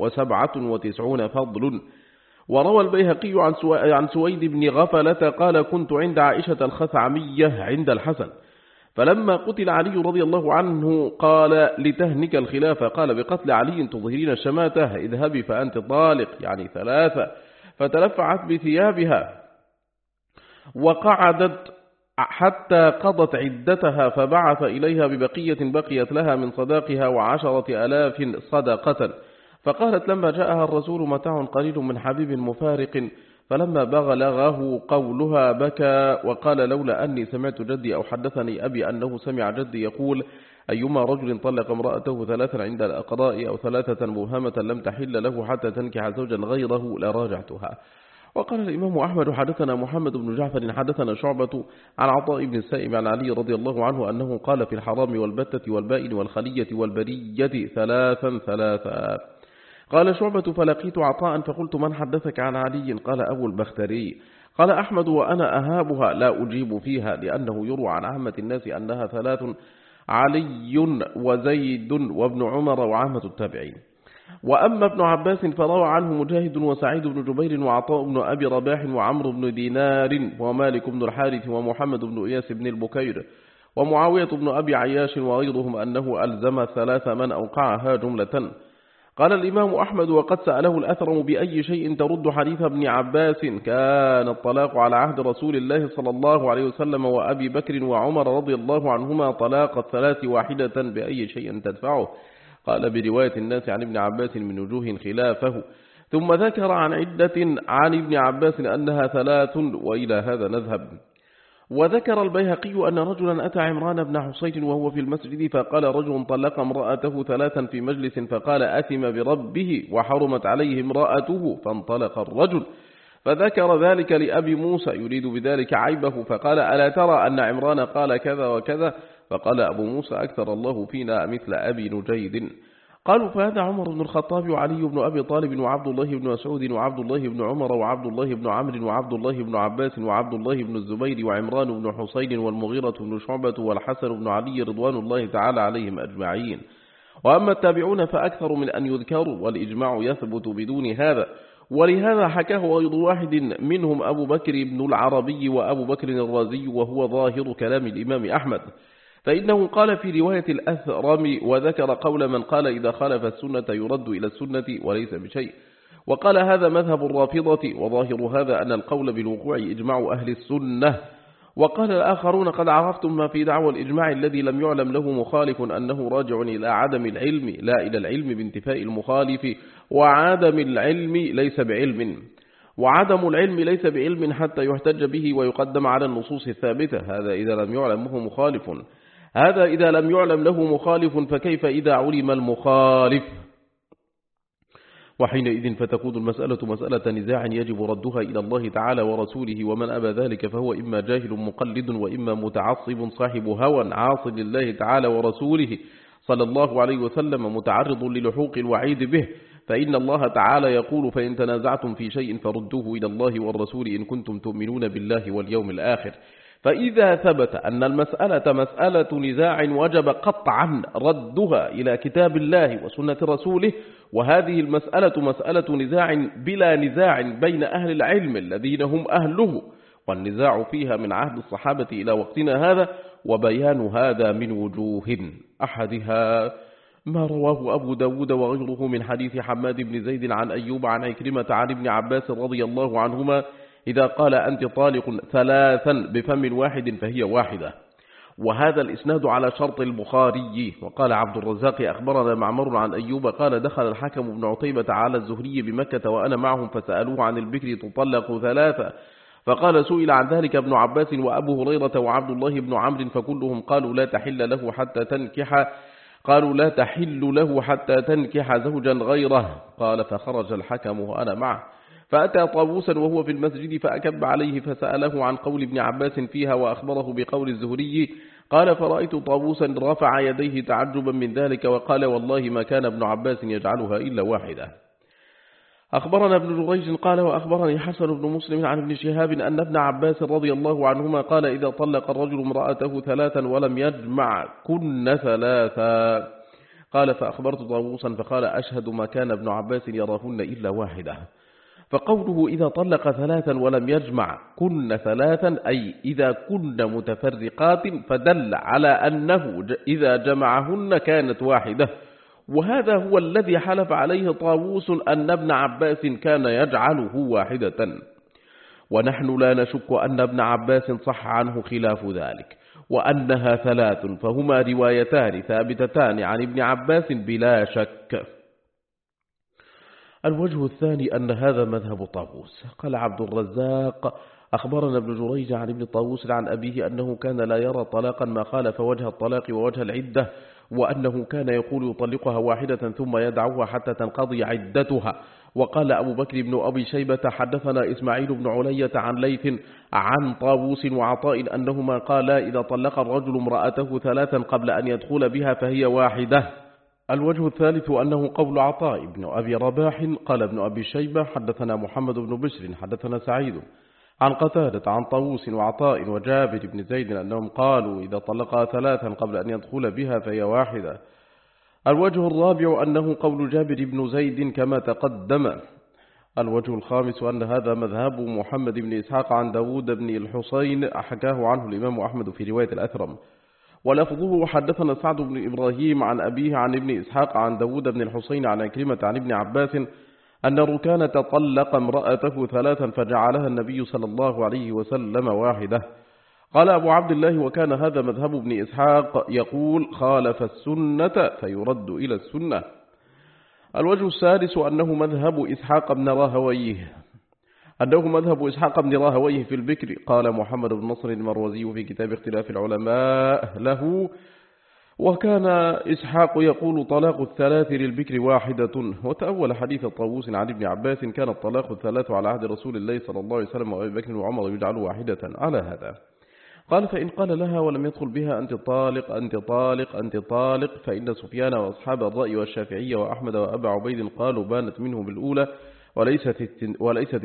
و97 فضل. وروى البيهقي عن سويد بن غفلة قال كنت عند عائشة الخثعمية عند الحسن، فلما قتل علي رضي الله عنه قال لتهنك الخلافة، قال بقتل علي تظهرين الشماتة، اذهبي فأنت طالق، يعني 3. فتلفعت بثيابها وقعدت حتى قضت عدتها، فبعث إليها ببقية بقيت لها من صداقها 10,000 صدقة، فقالت لما جاءها الرسول متاع قليل من حبيب مفارق فلما بلغه قولها بكى وقال لولا أني سمعت جدي أو حدثني أبي أنه سمع جدي يقول أيما رجل طلق امرأته ثلاثا عند الأقضاء أو ثلاثة مبهمة لم تحل له حتى تنكح زوجا غيره لراجعتها. وقال الإمام أحمد حدثنا محمد بن جعفر حدثنا شعبة عن عطاء بن السائب عن علي رضي الله عنه أنه قال في الحرام والبتة والبائن والخلية والبرية ثلاثا. قال شعبة فلقيت عطاء فقلت من حدثك عن علي؟ قال أبو البختري. قال أحمد وأنا أهابها لا أجيب فيها لأنه يروى عن عامة الناس أنها ثلاث علي وزيد وابن عمر وعامة التابعين. وأما ابن عباس فروى عنه مجاهد وسعيد بن جبير وعطاء بن أبي رباح وعمرو بن دينار ومالك بن الحارث ومحمد بن إياس بن البكير ومعاوية بن أبي عياش وغيرهم أنه ألزم ثلاث من أوقعها جملة. قال الإمام أحمد وقد سأله الأثرم بأي شيء ترد حديث ابن عباس؟ كان الطلاق على عهد رسول الله صلى الله عليه وسلم وأبي بكر وعمر رضي الله عنهما طلاق الثلاث واحدة بأي شيء تدفعه؟ قال برواية الناس عن ابن عباس من وجوه خلافه. ثم ذكر عن عدة عن ابن عباس أنها ثلاث وإلى هذا نذهب. وذكر البيهقي أن رجلا أتى عمران بن حصين وهو في المسجد فقال رجل طلق امرأته ثلاثا في مجلس فقال أثم بربه وحرمت عليه امرأته فانطلق الرجل فذكر ذلك لأبي موسى يريد بذلك عيبه فقال ألا ترى أن عمران قال كذا وكذا؟ فقال أبو موسى أكثر الله فينا مثل أبي نجيد. قالوا فهذا عمر بن الخطاب وعلي بن أبي طالب وعبد الله بن مسعود وعبد الله بن عمر وعبد الله بن عمرو وعبد الله بن عباس وعبد الله بن الزبير وعمران بن حسين والمغيرة بن شعبة والحسن بن علي رضوان الله تعالى عليهم أجمعين. وأما التابعون فأكثر من أن يذكروا والإجماع يثبت بدون هذا. ولهذا حكاه غير واحد منهم أبو بكر بن العربي وأبو بكر الرازي وهو ظاهر كلام الإمام أحمد، فإنه قال في رواية الأثرم وذكر قول من قال إذا خالف السنة يرد إلى السنة وليس بشيء، وقال هذا مذهب الرافضة وظاهر هذا أن القول بالوقوع إجماع أهل السنة. وقال الآخرون قد عرفتم ما في دعوى الإجماع الذي لم يعلم له مخالف أنه راجع إلى عدم العلم لا إلى العلم بانتفاء المخالف، وعدم العلم ليس بعلم، وعدم العلم ليس بعلم حتى يحتج به ويقدم على النصوص الثابتة. هذا إذا لم يعلم له مخالف. هذا إذا لم يعلم له مخالف فكيف إذا علم المخالف؟ وحينئذ فتكون المسألة مسألة نزاع يجب ردها إلى الله تعالى ورسوله، ومن أبى ذلك فهو إما جاهل مقلد وإما متعصب صاحب هوى عاص لله تعالى ورسوله صلى الله عليه وسلم متعرض للحوق الوعيد به. فإن الله تعالى يقول فإن تنازعتم في شيء فردوه إلى الله والرسول إن كنتم تؤمنون بالله واليوم الآخر. فإذا ثبت أن المسألة مسألة نزاع وجب قطعا ردها إلى كتاب الله وسنة رسوله، وهذه المسألة مسألة نزاع بلا نزاع بين أهل العلم الذين هم أهله، والنزاع فيها من عهد الصحابة إلى وقتنا هذا. وبيان هذا من وجوه، أحدها ما رواه أبو داود وغيره من حديث حماد بن زيد عن أيوب عن عكرمة عن ابن عباس رضي الله عنهما إذا قال أنت طالق ثلاثا بفم واحد فهي واحدة. وهذا الإسناد على شرط البخاري. وقال عبد الرزاق أخبرنا معمر عن أيوب قال دخل الحكم بن عتيبة على الزهري بمكة وأنا معهم فسألوه عن البكر تطلق ثلاثة، فقال سئل عن ذلك ابن عباس وأبو هريرة وعبد الله بن عمرو فكلهم قالوا لا تحل له حتى تنكح زوجا غيره. قال فخرج الحكم وأنا معه فأتى طاووسا وهو في المسجد فأكب عليه فسأله عن قول ابن عباس فيها وأخبره بقول الزهري. قال فرأيت طاووسا رفع يديه تعجبا من ذلك وقال والله ما كان ابن عباس يجعلها إلا واحدة. أخبرنا ابن جريج قال وأخبرني حسن بن مسلم عن ابن شهاب أن ابن عباس رضي الله عنهما قال إذا طلق الرجل امرأته ثلاثا ولم يجمع كن ثلاثا. قال فأخبرت طاووسا فقال أشهد ما كان ابن عباس يراهن إلا واحدة. فقوله إذا طلق ثلاثا ولم يجمع كن ثلاثا أي إذا كن متفرقات، فدل على أنه إذا جمعهن كانت واحدة. وهذا هو الذي حلف عليه طاووس أن ابن عباس كان يجعله واحدة، ونحن لا نشك أن ابن عباس صح عنه خلاف ذلك، وأنها ثلاث، فهما روايتان ثابتتان عن ابن عباس بلا شك. الوجه الثاني أن هذا مذهب طاووس. قال عبد الرزاق أخبرنا ابن جريج عن ابن طاووس عن أبيه أنه كان لا يرى طلاقا ما خالف وجه الطلاق ووجه العدة، وأنه كان يقول يطلقها واحدة ثم يدعوها حتى تنقضي عدتها. وقال أبو بكر بن أبي شيبة حدثنا إسماعيل بن علية عن ليث عن طاووس وعطاء أنهما قالا إذا طلق الرجل امرأته 3 قبل أن يدخل بها فهي واحدة. الوجه الثالث أنه قول عطاء بن أبي رباح. قال ابن أبي شيبة حدثنا محمد بن بشر حدثنا سعيد عن قتادة عن طاووس وعطاء وجابر بن زيد أنهم قالوا إذا طلقها 3 قبل أن يدخل بها فهي واحدة. الوجه الرابع أنه قول جابر بن زيد كما تقدم. الوجه الخامس أن هذا مذهب محمد بن إسحاق عن داود بن الحسين حكاه عنه الإمام أحمد في رواية الأثرم، ولفظه حدثنا سعد بن إبراهيم عن أبيه عن ابن إسحاق عن داود بن الحسين عن كلمة عن ابن عباس أن ركانة طلق امرأته 3 فجعلها النبي صلى الله عليه وسلم واحدة. قال أبو عبد الله وكان هذا مذهب ابن إسحاق يقول خالف السنة فيرد إلى السنة. الوجه السادس أنه مذهب إسحاق بن راهويه في البكر. قال محمد بن نصر المروزي في كتاب اختلاف العلماء له وكان إسحاق يقول طلاق 3 للبكر واحدة. وتأول حديث طاووس عن ابن عباس كان الطلاق 3 على عهد رسول الله صلى الله عليه وسلم وأبي بكر وعمر يجعل واحدة على هذا. قال فإن قال لها ولم يدخل بها أنت طالق أنت طالق أنت طالق فإن سفيان وأصحاب الرأي والشافعية وأحمد وأبا عبيد قالوا بانت منه بالأولى وليست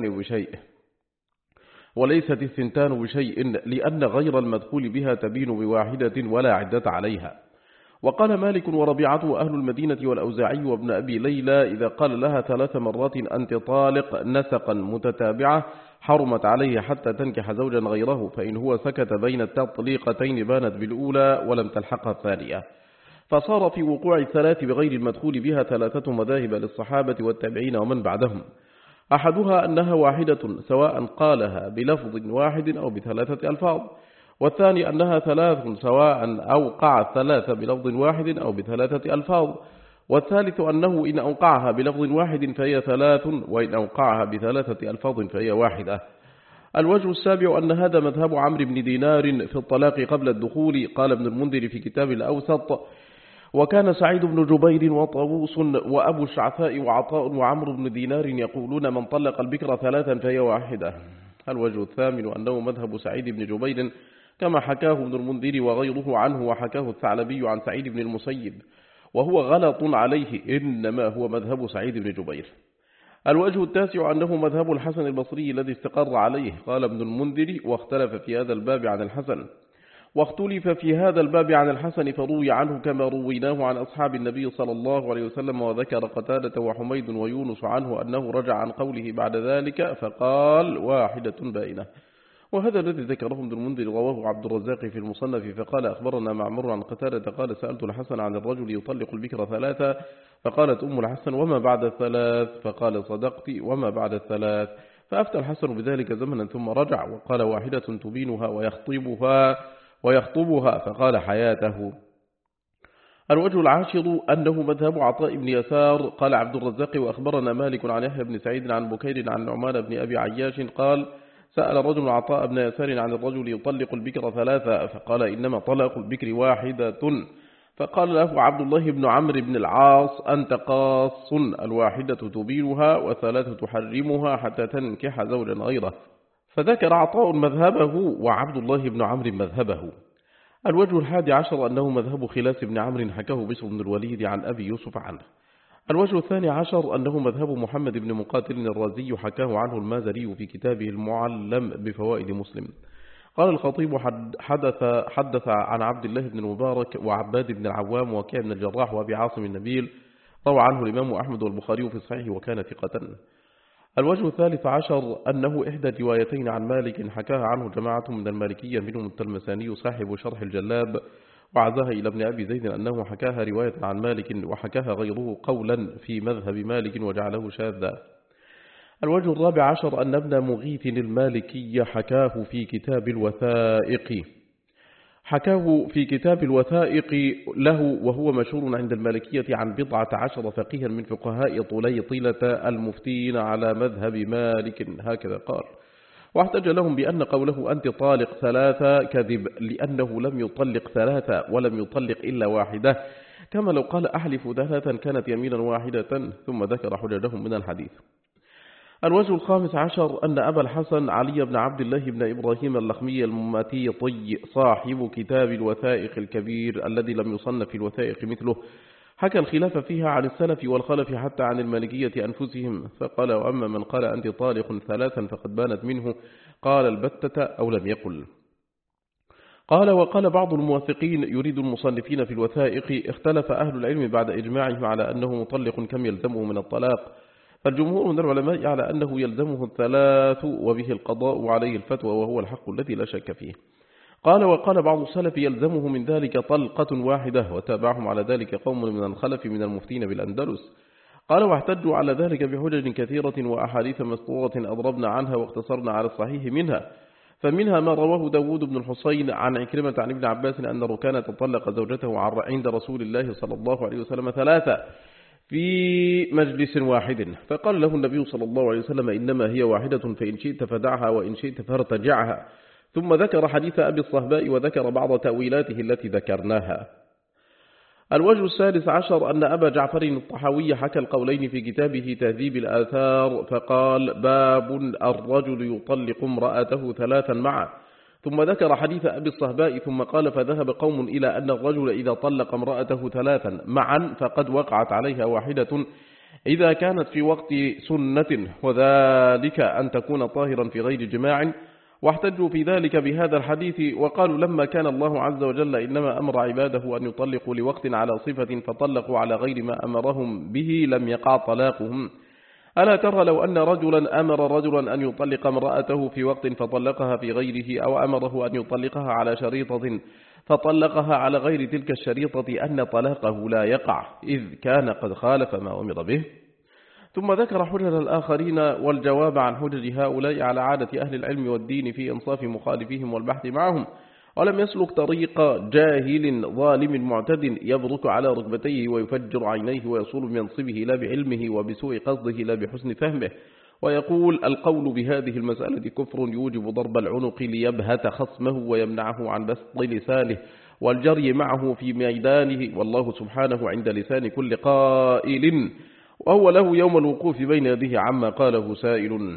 الثنتان بشيء لأن غير المدخول بها تبين بواحدة ولا عدة عليها. وقال مالك وربيعة وأهل المدينة والأوزاعي وابن أبي ليلى إذا قال لها 3 مرات أنت طالق نسقا متتابعة حرمت عليه حتى تنكح زوجا غيره، فإن هو سكت بين التطليقتين بانت بالأولى ولم تلحقها الثانية. فصار في وقوع الثلاث بغير المدخول بها 3 مذاهب للصحابة والتابعين ومن بعدهم. أحدها أنها واحدة سواء قالها بلفظ واحد أو ب3 ألفاظ، والثاني أنها 3 سواء أوقع 3 بلفظ واحد أو ب3 ألفاظ، والثالث أنه إن أوقعها بلفظ واحد فهي 3 وإن أوقعها ب3 ألفاظ فهي واحدة. الوجه السابع أن هذا مذهب عمرو بن دينار في الطلاق قبل الدخول. قال ابن المنذر في كتاب الأوسط وكان سعيد بن جبير وطاووس وأبو الشعثاء وعطاء وعمرو بن دينار يقولون من طلق البكر 3 فهي واحدة. الوجه الثامن أنه مذهب سعيد بن جبير كما حكاه ابن المنذر وغيره عنه وحكاه الثعلبي عن سعيد بن المسيب، وهو غلط عليه إنما هو مذهب سعيد بن جبير. الوجه التاسع أنه مذهب الحسن البصري الذي استقر عليه. قال ابن المنذر واختلف في هذا الباب عن الحسن فروي عنه كما رويناه عن أصحاب النبي صلى الله عليه وسلم. وذكر قتادة وحميد ويونس عنه أنه رجع عن قوله بعد ذلك فقال واحدة بائنة. وهذا الذي ذكره ابن المنذر رواه عبد الرزاق في المصنف فقال أخبرنا معمر عن قتادة قال سألت الحسن عن الرجل يطلق البكر 3 فقالت أم الحسن وما بعد 3 فقال صدقت وما بعد 3 فأفتى الحسن بذلك زمنا ثم رجع وقال واحدة تبينها ويخطبها فقال حياته. الوجه العاشر أنه مذهب عطاء بن يسار. قال عبد الرزاق وأخبرنا مالك عن يحيى بن سعيد عن بكير عن نعمان بن أبي عياش قال سأل رجل عطاء بن يسار عن الرجل يطلق البكر 3 فقال إنما طلاق البكر واحدة. فقال له عبد الله بن عمرو بن العاص أنت قاص، الواحدة تبينها و3 تحرمها حتى تنكح زوجا غيره. فذكر عطاء مذهبه وعبد الله بن عمرو مذهبه. الوجه 11 أنه مذهب خلاس بن عمرو حكاه بشر بن الوليد عن أبي يوسف عنه. الوجه 12 أنه مذهب محمد بن مقاتل الرازي حكاه عنه المازري في كتابه المعلم بفوائد مسلم. قال الخطيب حدث عن عبد الله بن المبارك وعباد بن العوام وكيع بن الجراح وأبي عاصم النبيل روى عنه الإمام أحمد والبخاري في الصحيح وكان ثقة. الوجه 13 أنه إحدى روايتين عن مالك حكاها عنه جماعة من المالكية منهم التلمساني صاحب شرح الجلاب وعزاها إلى ابن أبي زيد أنه حكاها رواية عن مالك وحكاها غيره قولا في مذهب مالك وجعله شاذا. الوجه 14 أن ابن مغيث المالكي حكاه في كتاب الوثائق حكاه في كتاب الوثائق له، وهو مشهور عند المالكية عن 14 فقيها من فقهاء طليطلة المفتين على مذهب مالك، هكذا قال. واحتج لهم بأن قوله أنت طالق 3 كذب، لأنه لم يطلق 3 ولم يطلق إلا واحدة، كما لو قال أحلف 3 كانت يمينا واحدة، ثم ذكر حججهم من الحديث. الوجه الخامس عشر أن أبا الحسن علي بن عبد الله بن إبراهيم اللخمي المماتيطي صاحب كتاب الوثائق الكبير الذي لم يصنف في الوثائق مثله حكى الخلاف فيها عن السلف والخلف حتى عن المالكية أنفسهم، فقال وأما من قال أنت طالق 3 فقد بانت منه، قال البتة أو لم يقل. قال وقال بعض الموثقين يريد المصنفين في الوثائق اختلف أهل العلم بعد إجماعهم على أنه مطلق كم يلزمه من الطلاق، فالجمهور من العلماء على أنه يلزمه 3 وبه القضاء وعليه الفتوى، وهو الحق الذي لا شك فيه. قال وقال بعض السلف يلزمه من ذلك طلقة واحدة، وتابعهم على ذلك قوم من الخلف من المفتين بالأندلس. قال واحتجوا على ذلك بحجج كثيرة وأحاديث مسطورة أضربنا عنها واختصرنا على الصحيح منها، فمنها ما رواه داود بن الحسين عن عكرمة عن ابن عباس أن ركانة طلق زوجته عند رسول الله صلى الله عليه وسلم 3 في مجلس واحد، فقال له النبي صلى الله عليه وسلم إنما هي واحدة فإن شئت فدعها وإن شئت فارتجعها، ثم ذكر حديث أبي الصهباء وذكر بعض تأويلاته التي ذكرناها. الوجه السادس عشر أن أبا جعفر الطحاوي حكى القولين في كتابه تهذيب الآثار، فقال باب الرجل يطلق امرأته 3 معا، ثم ذكر حديث أبي الصهباء ثم قال فذهب قوم إلى أن الرجل إذا طلق امرأته 3 معا فقد وقعت عليها واحدة إذا كانت في وقت سنة، وذلك أن تكون طاهرا في غير جماع، واحتجوا في ذلك بهذا الحديث وقالوا لما كان الله عز وجل إنما أمر عباده أن يطلقوا لوقت على صفة فطلقوا على غير ما أمرهم به لم يقع طلاقهم. ألا ترى لو أن رجلا أمر رجلا أن يطلق امرأته في وقت فطلقها في غيره، أو أمره أن يطلقها على شريطة فطلقها على غير تلك الشريطة، أن طلاقه لا يقع إذ كان قد خالف ما أمر به. ثم ذكر حجج الآخرين والجواب عن حجج هؤلاء على عادة أهل العلم والدين في إنصاف مخالفيهم والبحث معهم، ولم يسلك طريق جاهل ظالم معتد يبرك على ركبتيه ويفجر عينيه ويصول بمنصبه لا بعلمه وبسوء قصده لا بحسن فهمه، ويقول القول بهذه المسألة كفر يوجب ضرب العنق ليبهت خصمه ويمنعه عن بسط لسانه والجري معه في ميدانه، والله سبحانه عند لسان كل قائل، وهو له يوم الوقوف بين يديه عما قاله سائل.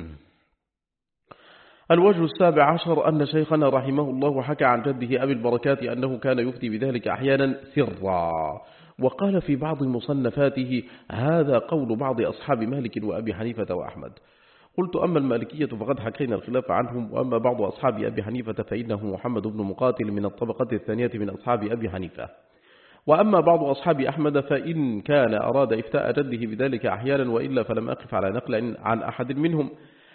الوجه السابع عشر أن شيخنا رحمه الله حكى عن جده أبي البركات أنه كان يفتي بذلك أحيانا سرا، وقال في بعض مصنفاته هذا قول بعض أصحاب مالك وأبي حنيفة وأحمد. قلت أما المالكية فقد حكينا الخلاف عنهم، وأما بعض أصحاب أبي حنيفة فإنه محمد بن مقاتل من الطبقة الثانية من أصحاب أبي حنيفة، وأما بعض أصحاب أحمد فإن كان أراد إفتاء جده بذلك أحيانا، وإلا فلم أقف على نقل عن أحد منهم.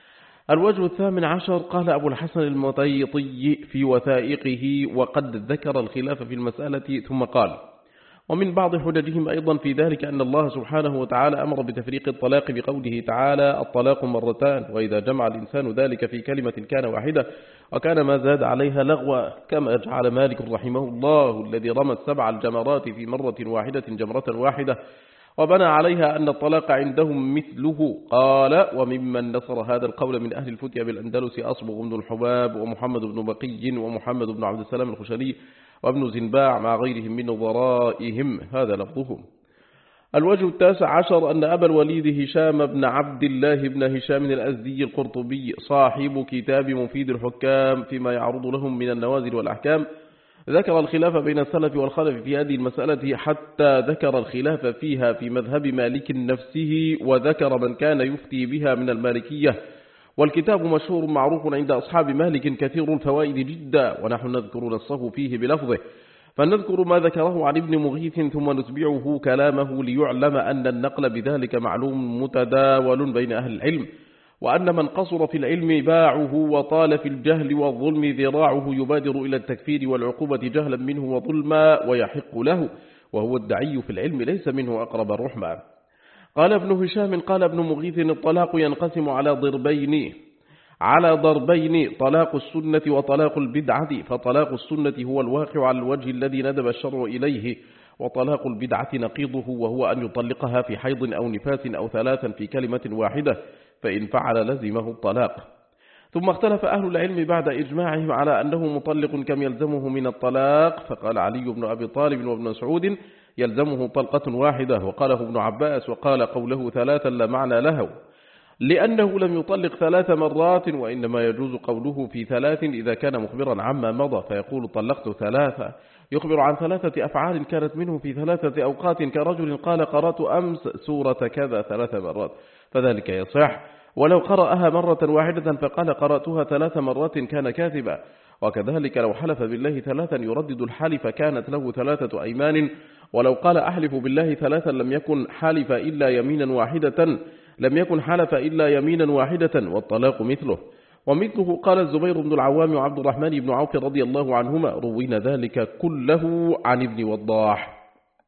الوجه الثامن عشر قال أبو الحسن المطيطي في وثائقه وقد ذكر الخلاف في المسألة ثم قال ومن بعض حججهم أيضا في ذلك أن الله سبحانه وتعالى أمر بتفريق الطلاق بقوله تعالى الطلاق 2 مرتان، وإذا جمع الإنسان ذلك في كلمة كان واحدة وكان ما زاد عليها لغوا، كما جعل مالك رحمه الله الذي رمى 7 الجمرات في مرة واحدة جمرة واحدة وبنى عليها أن الطلاق عندهم مثله. قال وممن نصر هذا القول من أهل الفتية بالأندلس أصبغ بن الحباب ومحمد بن بقي ومحمد بن عبد السلام الخشني وابن زنباع مع غيرهم من نظرائهم، هذا لفظهم. الوجه التاسع عشر أن أبا الوليد هشام بن عبد الله بن هشام الأزدي القرطبي صاحب كتاب مفيد الحكام فيما يعرض لهم من النوازل والأحكام ذكر الخلاف بين السلف والخلف في هذه المسألة، حتى ذكر الخلاف فيها في مذهب مالك نفسه، وذكر من كان يفتي بها من المالكية، والكتاب مشهور معروف عند أصحاب مالك كثير الفوائد جدا، ونحن نذكر نصه فيه بلفظه، فنذكر ما ذكره عن ابن مغيث ثم نتبعه كلامه ليعلم أن النقل بذلك معلوم متداول بين أهل العلم، وأن من قصر في العلم باعه وطال في الجهل والظلم ذراعه يبادر إلى التكفير والعقوبة جهلا منه وظلما ويحق له، وهو الدعي في العلم ليس منه أقرب الرحمة. قال ابن هشام قال ابن مغيث الطلاق ينقسم على ضربين، على ضربين: طلاق السنة وطلاق البدعة، فطلاق السنة هو الواقع على الوجه الذي ندب الشرع إليه، وطلاق البدعة نقيضه، وهو أن يطلقها في حيض أو نفاس أو ثلاثا في كلمة واحدة، فإن فعل لزمه الطلاق. ثم اختلف أهل العلم بعد إجماعهم على أنه مطلق كم يلزمه من الطلاق، فقال علي بن أبي طالب وابن مسعود يلزمه طلقة واحدة، وقاله ابن عباس، وقال قوله ثلاثا لا معنى له، لأنه لم يطلق 3 مرات، وإنما يجوز قوله في 3 إذا كان مخبرا عما مضى، فيقول طلقت 3، يخبر عن 3 أفعال كانت منه في 3 أوقات، كرجل قال قرأت أمس سورة كذا 3 مرات، فذلك يصح. ولو قرأها مرة واحدة فقال قرأتها 3 مرات كان كاذبا. وكذلك لو حلف بالله 3 يردد الحلف كانت له 3 أيمان، ولو قال أحلف بالله 3 لم يكن حلف إلا يمينا واحدة، والطلاق مثله. ومثله قال الزبير بن العوام وعبد الرحمن بن عوف رضي الله عنهما: روينا ذلك كله عن ابن وضاح.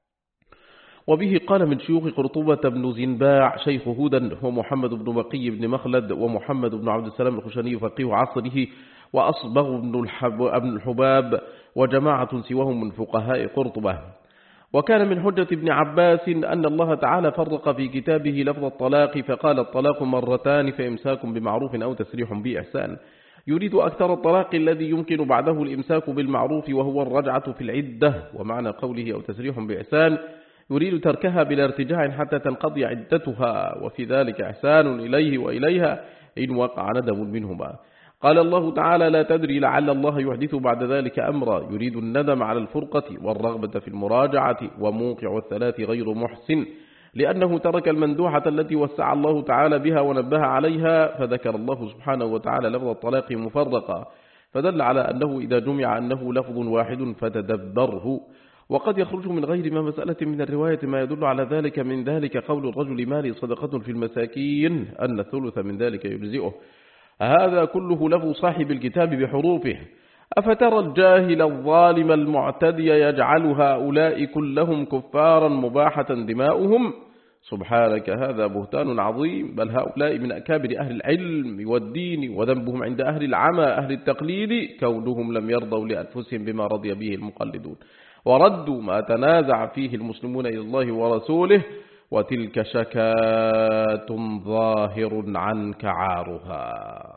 وبه قال من شيوخ قرطبة بن زنباع شيخ هودا، ومحمد بن بقي بن مخلد، ومحمد بن عبد السلام الخشني فقيه عصره، وأصبغ بن الحباب، وجماعة سواهم من فقهاء قرطبة. وكان من حجة ابن عباس أن الله تعالى فرق في كتابه لفظ الطلاق، فقال الطلاق 2 مرتان، فإمساك بمعروف أو تسريح بإحسان، يريد أكثر الطلاق الذي يمكن بعده الإمساك بالمعروف، وهو الرجعة في العدة. ومعنى قوله أو تسريح بإحسان يريد تركها بلا ارتجاع حتى تنقضي عدتها، وفي ذلك إحسان إليه وإليها إن وقع ندم منهما. قال الله تعالى: لا تدري لعل الله يحدث بعد ذلك أمرا، يريد الندم على الفرقة والرغبة في المراجعة، وموقع الثلاث غير محسن، لأنه ترك المندوحة التي وسع الله تعالى بها ونبه عليها، فذكر الله سبحانه وتعالى لفظ الطلاق مفرقا، فدل على أنه إذا جمع أنه لفظ واحد فتدبره. وقد يخرج من غير ما مسألة من الرواية ما يدل على ذلك، من ذلك قول الرجل مالي صدقة في المساكين، أن الثلث من ذلك يجزئه. هذا كله لفظ صاحب الكتاب بحروفه. أفترى الجاهل الظالم المعتدي يجعل هؤلاء كلهم كفارا مباحة دماؤهم؟ سبحانك، هذا بهتان عظيم، بل هؤلاء من أكابر أهل العلم والدين، وذنبهم عند أهل العمى أهل التقليد كونهم لم يرضوا لأنفسهم بما رضي به المقلدون، وردوا ما تنازع فيه المسلمون إلى الله ورسوله، وتلك شكاة ظاهر عنك عارها.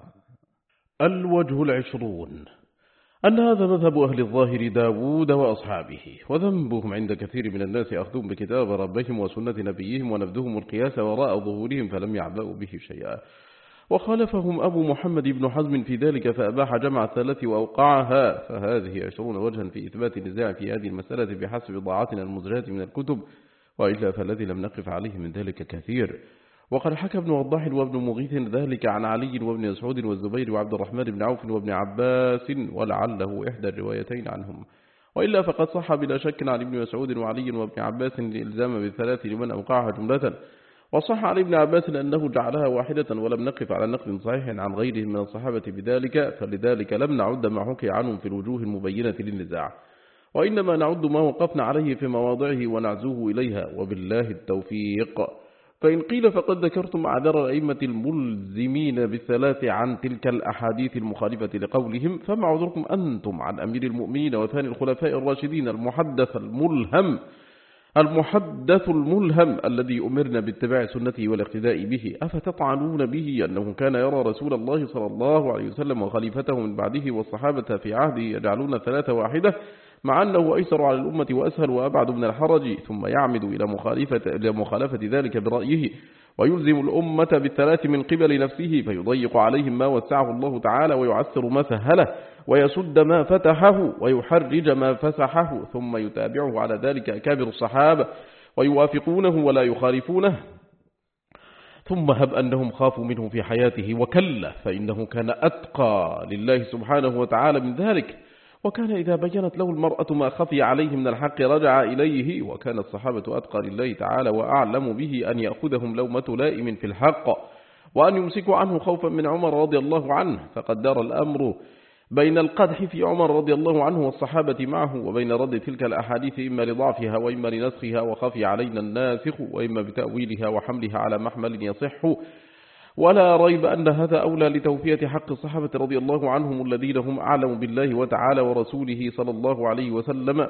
الوجه 20 أن هذا مذهب أهل الظاهر داود وأصحابه، وذنبهم عند كثير من الناس أخذهم بكتاب ربهم وسنة نبيهم، ونبذهم القياس وراء ظهورهم فلم يعبأوا به شيئا. وخالفهم أبو محمد بن حزم في ذلك، فأباح جمع الثلاث وأوقعها، فهذه 20 وجها في إثبات النزاع في هذه المسألة بحسب ضاعتنا المزجاة من الكتب، وإلا فالذي لم نقف عليه من ذلك كثير. وقد حكى ابن وضاح وابن مغيث ذلك عن علي وابن مسعود والزبير وعبد الرحمن بن عوف وابن عباس، ولعله إحدى الروايتين عنهم، وإلا فقد صح بلا شك عن ابن مسعود وعلي وابن عباس الإلزام بالثلاث لمن أوقعها جملة. وصح عن ابن عباس أنه جعلها واحدة، ولم نقف على نقل صحيح عن غيرهم من الصحابة بذلك، فلذلك لم نعد ما حكي عنهم في الوجوه المبينة للنزاع، وإنما نعد ما وقفنا عليه في مواضعه ونعزوه إليها، وبالله التوفيق. فإن قيل فقد ذكرتم أعذار الأئمة الملزمين بالثلاث عن تلك الأحاديث المخالفة لقولهم، فما عذركم أنتم عن أمير المؤمنين وثاني الخلفاء الراشدين المحدث الملهم الذي أمرنا باتباع سنته والاقتداء به؟ أفتطعنون به أنه كان يرى رسول الله صلى الله عليه وسلم وخليفته من بعده والصحابة في عهده يجعلون 3 واحدة، مع أنه أيسر على الأمة وأسهل وأبعد من الحرج، ثم يعمد إلى مخالفة ذلك برأيه، ويلزم الأمة بالثلاث من قبل نفسه، فيضيق عليهم ما وسعه الله تعالى، ويعسر ما سهله، ويسد ما فتحه، ويحرج ما فسحه، ثم يتابعه على ذلك أكابر الصحابة ويوافقونه ولا يخالفونه. ثم هب أنهم خافوا منه في حياته وكله، فإنه كان أتقى لله سبحانه وتعالى من ذلك، وكان إذا بينت له المرأة ما خفي عليه من الحق رجع إليه، وكان الصحابة أتقى لله تعالى وأعلم به أن يأخذهم لومة لائم في الحق، وأن يمسكوا عنه خوفا من عمر رضي الله عنه، فقد دار الأمر بين القدح في عمر رضي الله عنه والصحابة معه، وبين رد تلك الأحاديث إما لضعفها وإما لنسخها وخفي علينا الناسخ، وإما بتأويلها وحملها على محمل يصح، ولا ريب أن هذا أولى لتوفية حق الصحابة رضي الله عنهم الذين هم أعلم بالله وتعالى ورسوله صلى الله عليه وسلم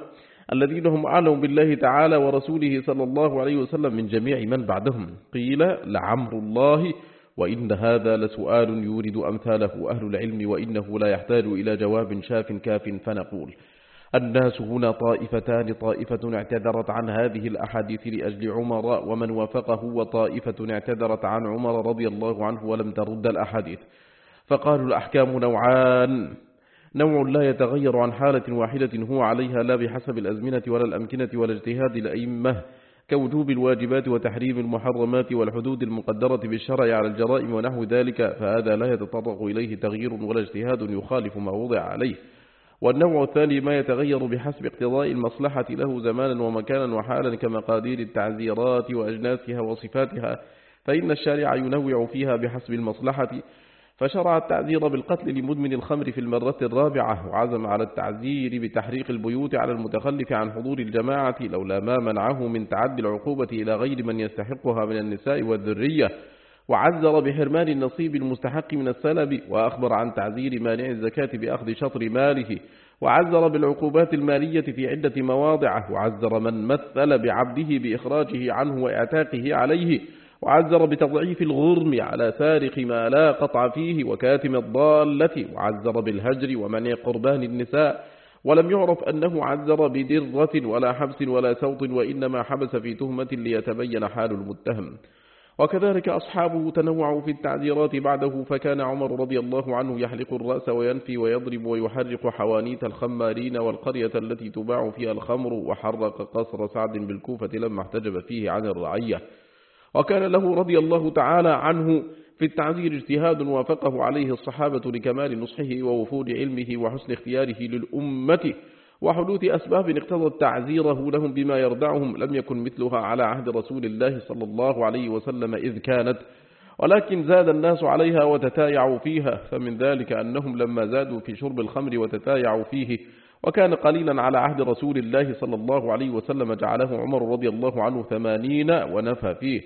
من جميع من بعدهم. قيل لعمر الله وإن هذا لسؤال يورد أمثاله أهل العلم وإنه لا يحتاج إلى جواب شاف كاف. فنقول الناس هنا طائفتان، طائفة اعتذرت عن هذه الأحاديث لأجل عمر ومن وافقه، وطائفة اعتذرت عن عمر رضي الله عنه ولم ترد الأحاديث. فقالوا الأحكام نوعان: نوع لا يتغير عن حالة واحدة هو عليها لا بحسب الأزمنة ولا الأمكنة ولا اجتهاد الأئمة، كوجوب الواجبات وتحريم المحرمات والحدود المقدرة بالشرع على الجرائم ونحو ذلك، فهذا لا يتطرق إليه تغيير ولا اجتهاد يخالف ما وضع عليه. والنوع الثاني ما يتغير بحسب اقتضاء المصلحة له زمانا ومكانا وحالا كمقادير التعزيرات وأجناسها وصفاتها، فإن الشارع ينوع فيها بحسب المصلحة، فشرع التعزير بالقتل لمدمن الخمر في المرة الرابعة، وعزم على التعزير بتحريق البيوت على المتخلف عن حضور الجماعة لولا ما منعه من تعدي العقوبة إلى غير من يستحقها من النساء والذرية، وعزر بحرمان النصيب المستحق من السلب، وأخبر عن تعزير مانع الزكاة بأخذ شطر ماله، وعزر بالعقوبات المالية في عدة مواضع، وعزر من مثل بعبده بإخراجه عنه وإعتاقه عليه، وعزر بتضعيف الغرم على سارق ما لا قطع فيه وكاتم الضالة، وعزر بالهجر ومنع قربان النساء، ولم يعرف أنه عزر بدرة ولا حبس ولا سوط، وإنما حبس في تهمة ليتبين حال المتهم. وكذلك أصحابه تنوعوا في التعزيرات بعده، فكان عمر رضي الله عنه يحلق الرأس وينفي ويضرب ويحرق حوانيت الخمارين والقرية التي تباع فيها الخمر، وحرق قصر سعد بالكوفة لما احتجب فيه عن الرعية. وكان له رضي الله تعالى عنه في التعزير اجتهاد وافقه عليه الصحابة لكمال نصحه ووفور علمه وحسن اختياره للأمة، وحدوث أسباب اقتضت تعزيره لهم بما يردعهم لم يكن مثلها على عهد رسول الله صلى الله عليه وسلم إذ كانت، ولكن زاد الناس عليها وتتايعوا فيها، فمن ذلك أنهم لما زادوا في شرب الخمر وتتايعوا فيه وكان قليلا على عهد رسول الله صلى الله عليه وسلم جعله عمر رضي الله عنه 80 ونفى فيه.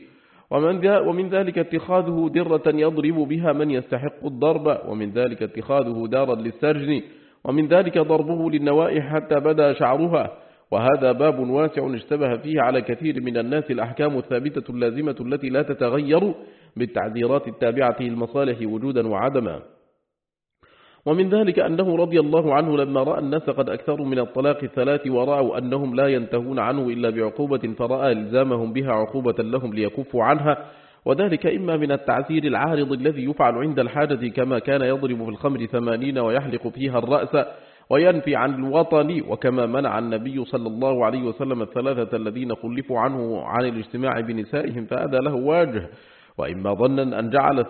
ومن ذلك اتخاذه درة يضرب بها من يستحق الضرب، ومن ذلك اتخاذه دارا للسرجن، ومن ذلك ضربه للنوائح حتى بدا شعرها. وهذا باب واسع اشتبه فيه على كثير من الناس الأحكام الثابتة اللازمة التي لا تتغير بالتعزيرات التابعة للمصالح وجودا وعدما. ومن ذلك أنه رضي الله عنه لما رأى الناس قد أكثروا من الطلاق 3 ورأوا أنهم لا ينتهون عنه إلا بعقوبة، فرأى إلزامهم بها عقوبة لهم ليكفوا عنها، وذلك إما من التعزير العارض الذي يفعل عند الحاجة، كما كان يضرب في الخمر 80 ويحلق فيها الرأس وينفي عن الوطن، وكما منع النبي صلى الله عليه وسلم 3 الذين خلفوا عنه عن الاجتماع بنسائهم، فهذا له واجه. وإما ظنا أن جعل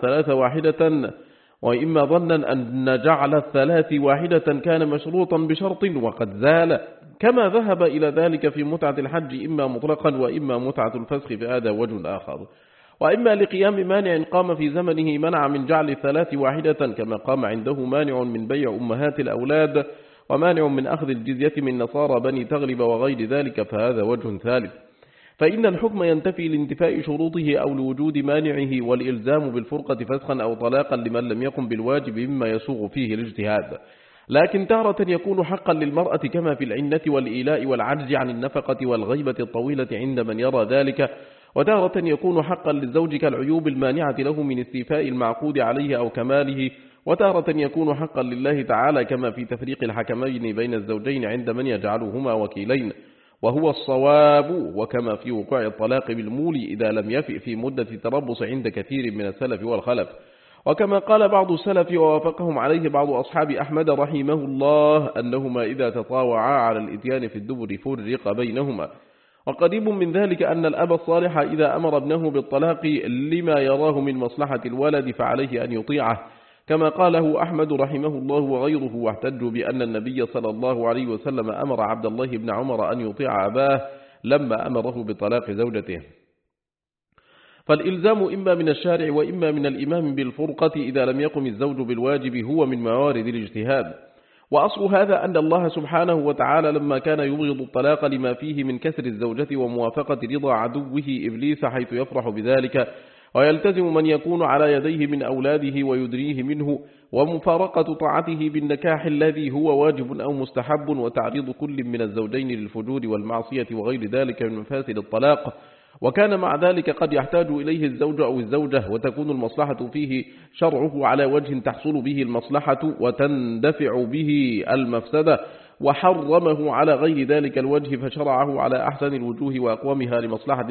الثلاث واحدة كان مشروطا بشرط وقد زال، كما ذهب إلى ذلك في متعة الحج إما مطلقا وإما متعة الفسخ، فهذا وجه آخر. وإما لقيام مانع قام في زمنه منع من جعل 3 واحدة، كما قام عنده مانع من بيع أمهات الأولاد ومانع من أخذ الجزية من نصارى بني تغلب وغير ذلك، فهذا وجه ثالث. فإن الحكم ينتفي لانتفاء شروطه أو لوجود مانعه، والإلزام بالفرقة فسخا أو طلاقا لمن لم يقم بالواجب مما يسوغ فيه الاجتهاد. لكن تارة يكون حقا للمرأة كما في العنة والإيلاء والعجز عن النفقة والغيبة الطويلة عند من يرى ذلك، وتارة يكون حقا للزوج كالعيوب المانعة له من استيفاء المعقود عليه أو كماله، وتارة يكون حقا لله تعالى كما في تفريق الحكمين بين الزوجين عند من يجعلهما وكيلين، وهو الصواب، وكما في وقوع الطلاق بالمولي إذا لم يفئ في مدة تربص عند كثير من السلف والخلف. وكما قال بعض السلف ووافقهم عليه بعض أصحاب أحمد رحمه الله أنهما إذا تطاوعا على الإتيان في الدبر فرق بينهما. وقريب من ذلك أن الأب الصالح إذا أمر ابنه بالطلاق لما يراه من مصلحة الولد فعليه أن يطيعه، كما قاله أحمد رحمه الله وغيره، واحتجوا بأن النبي صلى الله عليه وسلم أمر عبد الله بن عمر أن يطيع أباه لما أمره بطلاق زوجته. فالإلزام إما من الشارع وإما من الإمام بالفرقة إذا لم يقم الزوج بالواجب هو من موارد الاجتهاد. وأصل هذا أن الله سبحانه وتعالى لما كان يبغض الطلاق لما فيه من كسر الزوجة وموافقة رضا عدوه إبليس حيث يفرح بذلك، ويلتزم من يكون على يديه من أولاده ويدريه منه، ومفارقة طاعته بالنكاح الذي هو واجب أو مستحب، وتعريض كل من الزوجين للفجور والمعصية وغير ذلك من مفاسد الطلاق. وكان مع ذلك قد يحتاج إليه الزوج أو الزوجة، وتكون المصلحة فيه شرعه على وجه تحصل به المصلحة وتندفع به المفسدة، وحرمه على غير ذلك الوجه فشرعه على أحسن الوجوه وأقومها لمصلحة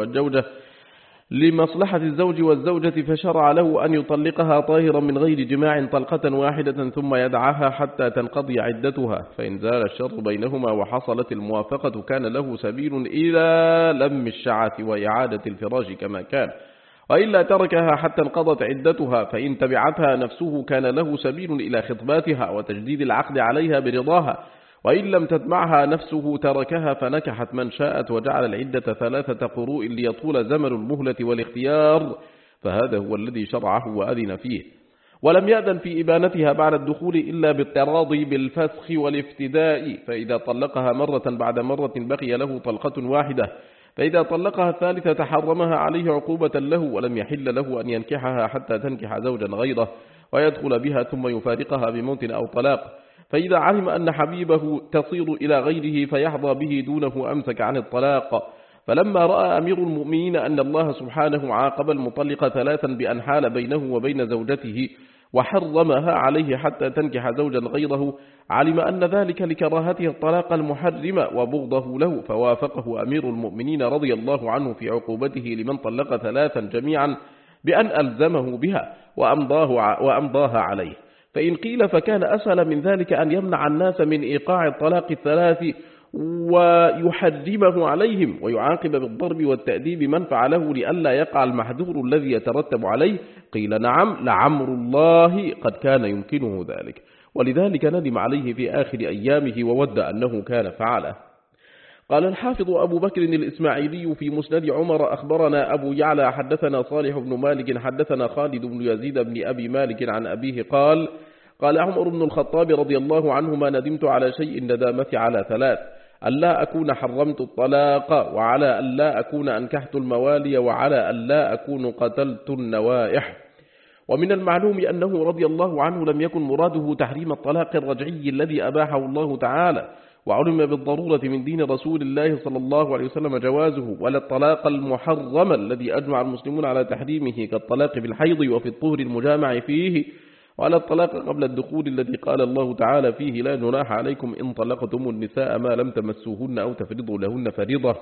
الزوج والزوجة فشرع له أن يطلقها طاهرا من غير جماع طلقة واحدة ثم يدعها حتى تنقضي عدتها، فإن زال الشر بينهما وحصلت الموافقة كان له سبيل إلى لم الشعة وإعادة الفراش كما كان، وإلا تركها حتى انقضت عدتها، فإن تبعتها نفسه كان له سبيل إلى خطباتها وتجديد العقد عليها برضاها، وإن لم تتبعها نفسه تركها فنكحت من شاءت وجعل العدة 3 قروء ليطول زمن المهلة والاختيار، فهذا هو الذي شرعه وأذن فيه. ولم يأذن في إبانتها بعد الدخول إلا بالتراضي بالفسخ والافتداء، فإذا طلقها مرة بعد مرة بقي له طلقة واحدة، فإذا طلقها الثالثة تحرمها عليه عقوبة له، ولم يحل له أن ينكحها حتى تنكح زوجا غيره ويدخل بها ثم يفارقها بموت أو طلاق. فإذا علم أن حبيبه تصير إلى غيره فيحظى به دونه أمسك عن الطلاق. فلما رأى أمير المؤمنين أن الله سبحانه عاقب المطلق 3 بأن حال بينه وبين زوجته وحرمها عليه حتى تنكح زوجا غيره، علم أن ذلك لكراهته الطلاق المحرم وبغضه له، فوافقه أمير المؤمنين رضي الله عنه في عقوبته لمن طلق 3 جميعا بأن ألزمه بها وأمضاها عليه. فإن قيل فكان أسهل من ذلك أن يمنع الناس من إيقاع الطلاق 3 ويحرمه عليهم ويعاقب بالضرب والتأديب من فعله لئلا يقع المحذور الذي يترتب عليه. قيل نعم، لعمر الله قد كان يمكنه ذلك، ولذلك ندم عليه في آخر أيامه وود أنه كان فعله. قال الحافظ أبو بكر الإسماعيلي في مسند عمر: أخبرنا أبو يعلى حدثنا صالح بن مالك حدثنا خالد بن يزيد بن أبي مالك عن أبيه قال عمر بن الخطاب رضي الله عنهما: ندمت على شيء الندامة على 3: ألا أكون حرمت الطلاق، وعلى ألا أكون أنكحت الموالي، وعلى ألا أكون قتلت النوائح. ومن المعلوم أنه رضي الله عنه لم يكن مراده تحريم الطلاق الرجعي الذي أباحه الله تعالى، وعلم بالضرورة من دين رسول الله صلى الله عليه وسلم جوازه، ولا الطلاق المحرم الذي أجمع المسلمون على تحريمه كالطلاق بالحيض وفي الطهر المجامع فيه، وعلى الطلاق قبل الدخول الذي قال الله تعالى فيه: لا جناح عليكم إن طلقتم النساء ما لم تمسوهن أو تفرضوا لهن فريضة.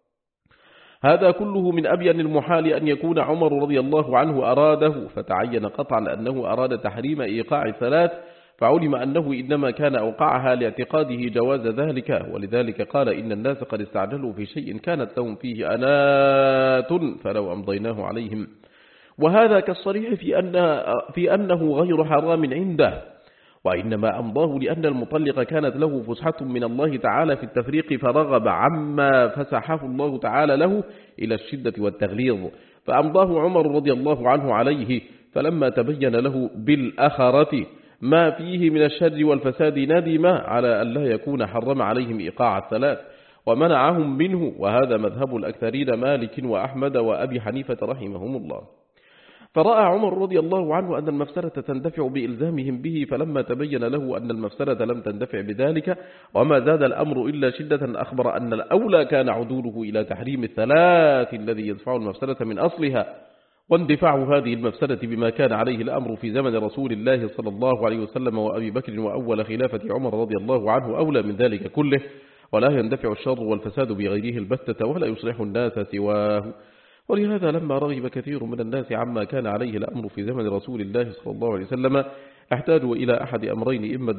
هذا كله من أبين المحال أن يكون عمر رضي الله عنه أراده، فتعين قطعا أنه أراد تحريم إيقاع 3، فعلم أنه إنما كان أوقعها لاعتقاده جواز ذلك، ولذلك قال: إن الناس قد استعجلوا في شيء كانت لهم فيه أنات فلو أمضيناه عليهم. وهذا كالصريح في أنه غير حرام عنده، وإنما أمضاه لأن المطلق كانت له فسحة من الله تعالى في التفريق، فرغب عما فسحه الله تعالى له إلى الشدة والتغليظ، فأمضاه عمر رضي الله عنه عليه. فلما تبين له بالأخرة ما فيه من الشر والفساد ندم على أن لا يكون حرم عليهم إيقاع 3 ومنعهم منه، وهذا مذهب الأكثرين مالك وأحمد وأبي حنيفة رحمهم الله. فرأى عمر رضي الله عنه أن المفسدة تندفع بإلزامهم به، فلما تبين له أن المفسدة لم تندفع بذلك وما زاد الأمر إلا شدة، أخبر أن الأولى كان عدوله إلى تحريم 3 الذي يدفع المفسدة من أصلها، واندفاع هذه المفسدة بما كان عليه الأمر في زمن رسول الله صلى الله عليه وسلم وأبي بكر وأول خلافة عمر رضي الله عنه أولى من ذلك كله، ولا يندفع الشر والفساد بغيره البتة ولا يصلح الناس سواه. ولهذا لما رغب كثير من الناس عما كان عليه الأمر في زمن رسول الله صلى الله عليه وسلم احتاجوا إلى أحد أمرين: إما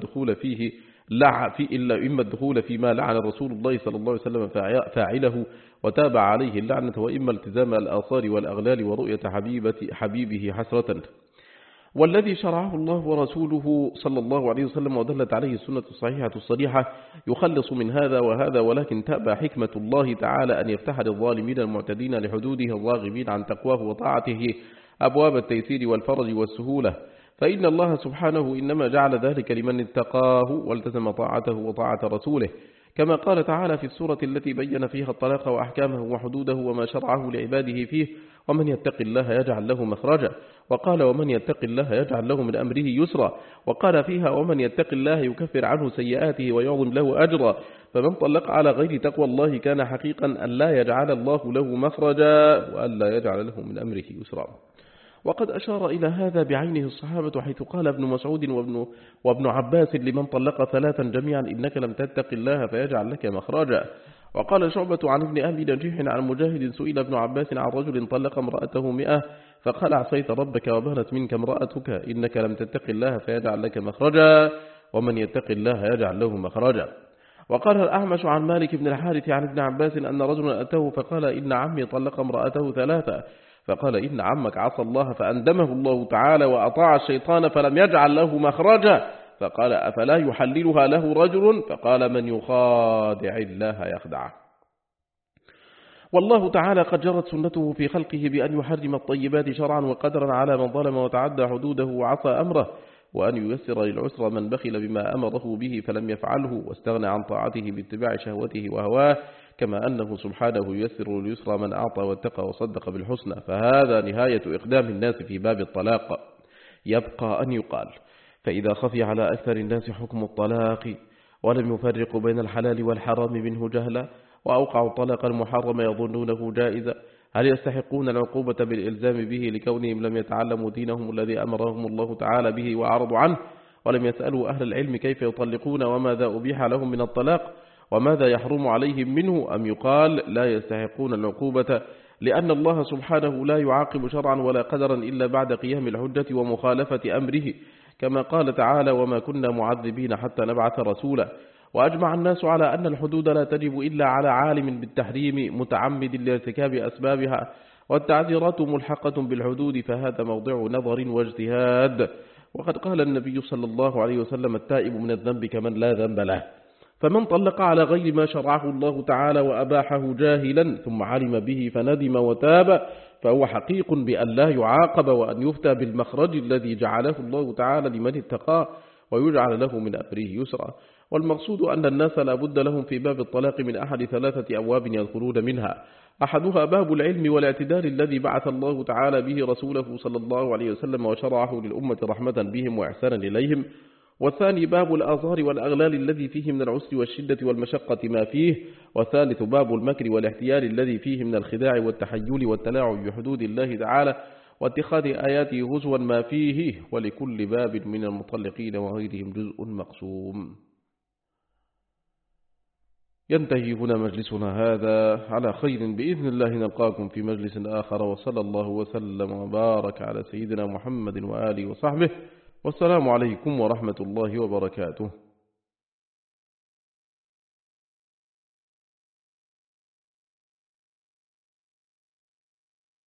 الدخول فيما لعن رسول الله صلى الله عليه وسلم فاعله وتابع عليه اللعنة، وإما التزام الآثار والأغلال ورؤية حبيبه حسرة. والذي شرعه الله ورسوله صلى الله عليه وسلم ودلت عليه السنة الصحيحة الصريحة يخلص من هذا وهذا، ولكن تأبى حكمة الله تعالى أن يفتح للظالمين المعتدين لحدوده الراغبين عن تقواه وطاعته أبواب التيسير والفرج والسهولة، فإن الله سبحانه إنما جعل ذلك لمن اتقاه والتزم طاعته وطاعة رسوله، كما قال تعالى في السورة التي بين فيها الطلاق وأحكامه وحدوده وما شرعه لعباده فيه: ومن يتق الله يجعل له مخرجا. وقال: ومن يتق الله يجعل له من أمره يسرا. وقال فيها: ومن يتق الله يكفر عنه سيئاته ويعظم له أجرا. فمن طلق على غير تقوى الله كان حقيقا أن لا يجعل الله له مخرجا وأن لا يجعل له من أمره يسرا. وقد أشار إلى هذا بعينه الصحابة، حيث قال ابن مسعود وابن عباس لمن طلق ثلاثا جميعا: إنك لم تتق الله فيجعل لك مخرجا. وقال شعبة عن ابن أبي نجيح عن مجاهد: سئل ابن عباس عن رجل طلق امرأته 100 فقال: عصيت ربك وبهلت منك امرأتك، إنك لم تتق الله فيجعل لك مخرجا، ومن يتق الله يجعل له مخرجا. وقال الأعمش عن مالك بن الحارث عن ابن عباس أن رجلا أتاه فقال: إن عمي طلق امرأته 3 فقال: إن عمك عصى الله فأندمه الله تعالى وأطاع الشيطان فلم يجعل له مخرجا. فقال: أفلا يحللها له رجل؟ فقال: من يخادع الله يخدعه. والله تعالى قد جرت سنته في خلقه بأن يحرم الطيبات شرعا وقدرا على من ظلم وتعدى حدوده وعصى أمره، وأن ييسر للعسر من بخل بما أمره به فلم يفعله واستغنى عن طاعته باتباع شهوته وهواه، كما أنه سبحانه ييسر لليسر من أعطى واتقى وصدق بالحسنى. فهذا نهاية إقدام الناس في باب الطلاق. يبقى أن يقال: فإذا خفي على أكثر الناس حكم الطلاق ولم يفرقوا بين الحلال والحرام منه جهلا، وأوقعوا الطلاق المحرم يظنونه جائزا، هل يستحقون العقوبة بالإلزام به لكونهم لم يتعلموا دينهم الذي أمرهم الله تعالى به وأعرضوا عنه، ولم يسألوا أهل العلم كيف يطلقون وماذا أبيح لهم من الطلاق وماذا يحرم عليهم منه؟ أم يقال: لا يستحقون العقوبة لأن الله سبحانه لا يعاقب شرعا ولا قدرا إلا بعد قيام الحجة ومخالفة أمره، كما قال تعالى: وما كنا معذبين حتى نبعث رسولا. وأجمع الناس على أن الحدود لا تجب إلا على عالم بالتحريم متعمد لارتكاب أسبابها، والتعذيرات ملحقة بالحدود، فهذا موضع نظر واجتهاد. وقد قال النبي صلى الله عليه وسلم: التائب من الذنب كمن لا ذنب له. فمن طلق على غير ما شرعه الله تعالى وأباحه جاهلا ثم علم به فندم وتاب فهو حقيق بأن لا يعاقب، وأن يفتى بالمخرج الذي جعله الله تعالى لمن اتقاه ويجعل له من أمره يسرا. والمقصود أن الناس لا بد لهم في باب الطلاق من أحد 3 أبواب يدخلون منها: أحدها باب العلم والاعتدال الذي بعث الله تعالى به رسوله صلى الله عليه وسلم وشرعه للأمة رحمة بهم وإحسانا إليهم، والثاني باب الآثار والأغلال الذي فيه من العسر والشدة والمشقة ما فيه، والثالث باب المكر والاحتيال الذي فيه من الخداع والتحيل والتلاعب بحدود الله تعالى واتخاذ آياته هزوا ما فيه. ولكل باب من المطلقين وغيرهم جزء مقسوم. ينتهي هنا مجلسنا هذا على خير بإذن الله، نلقاكم في مجلس آخر، وصلى الله وسلم وبارك على سيدنا محمد وآله وصحبه، والسلام عليكم ورحمة الله وبركاته.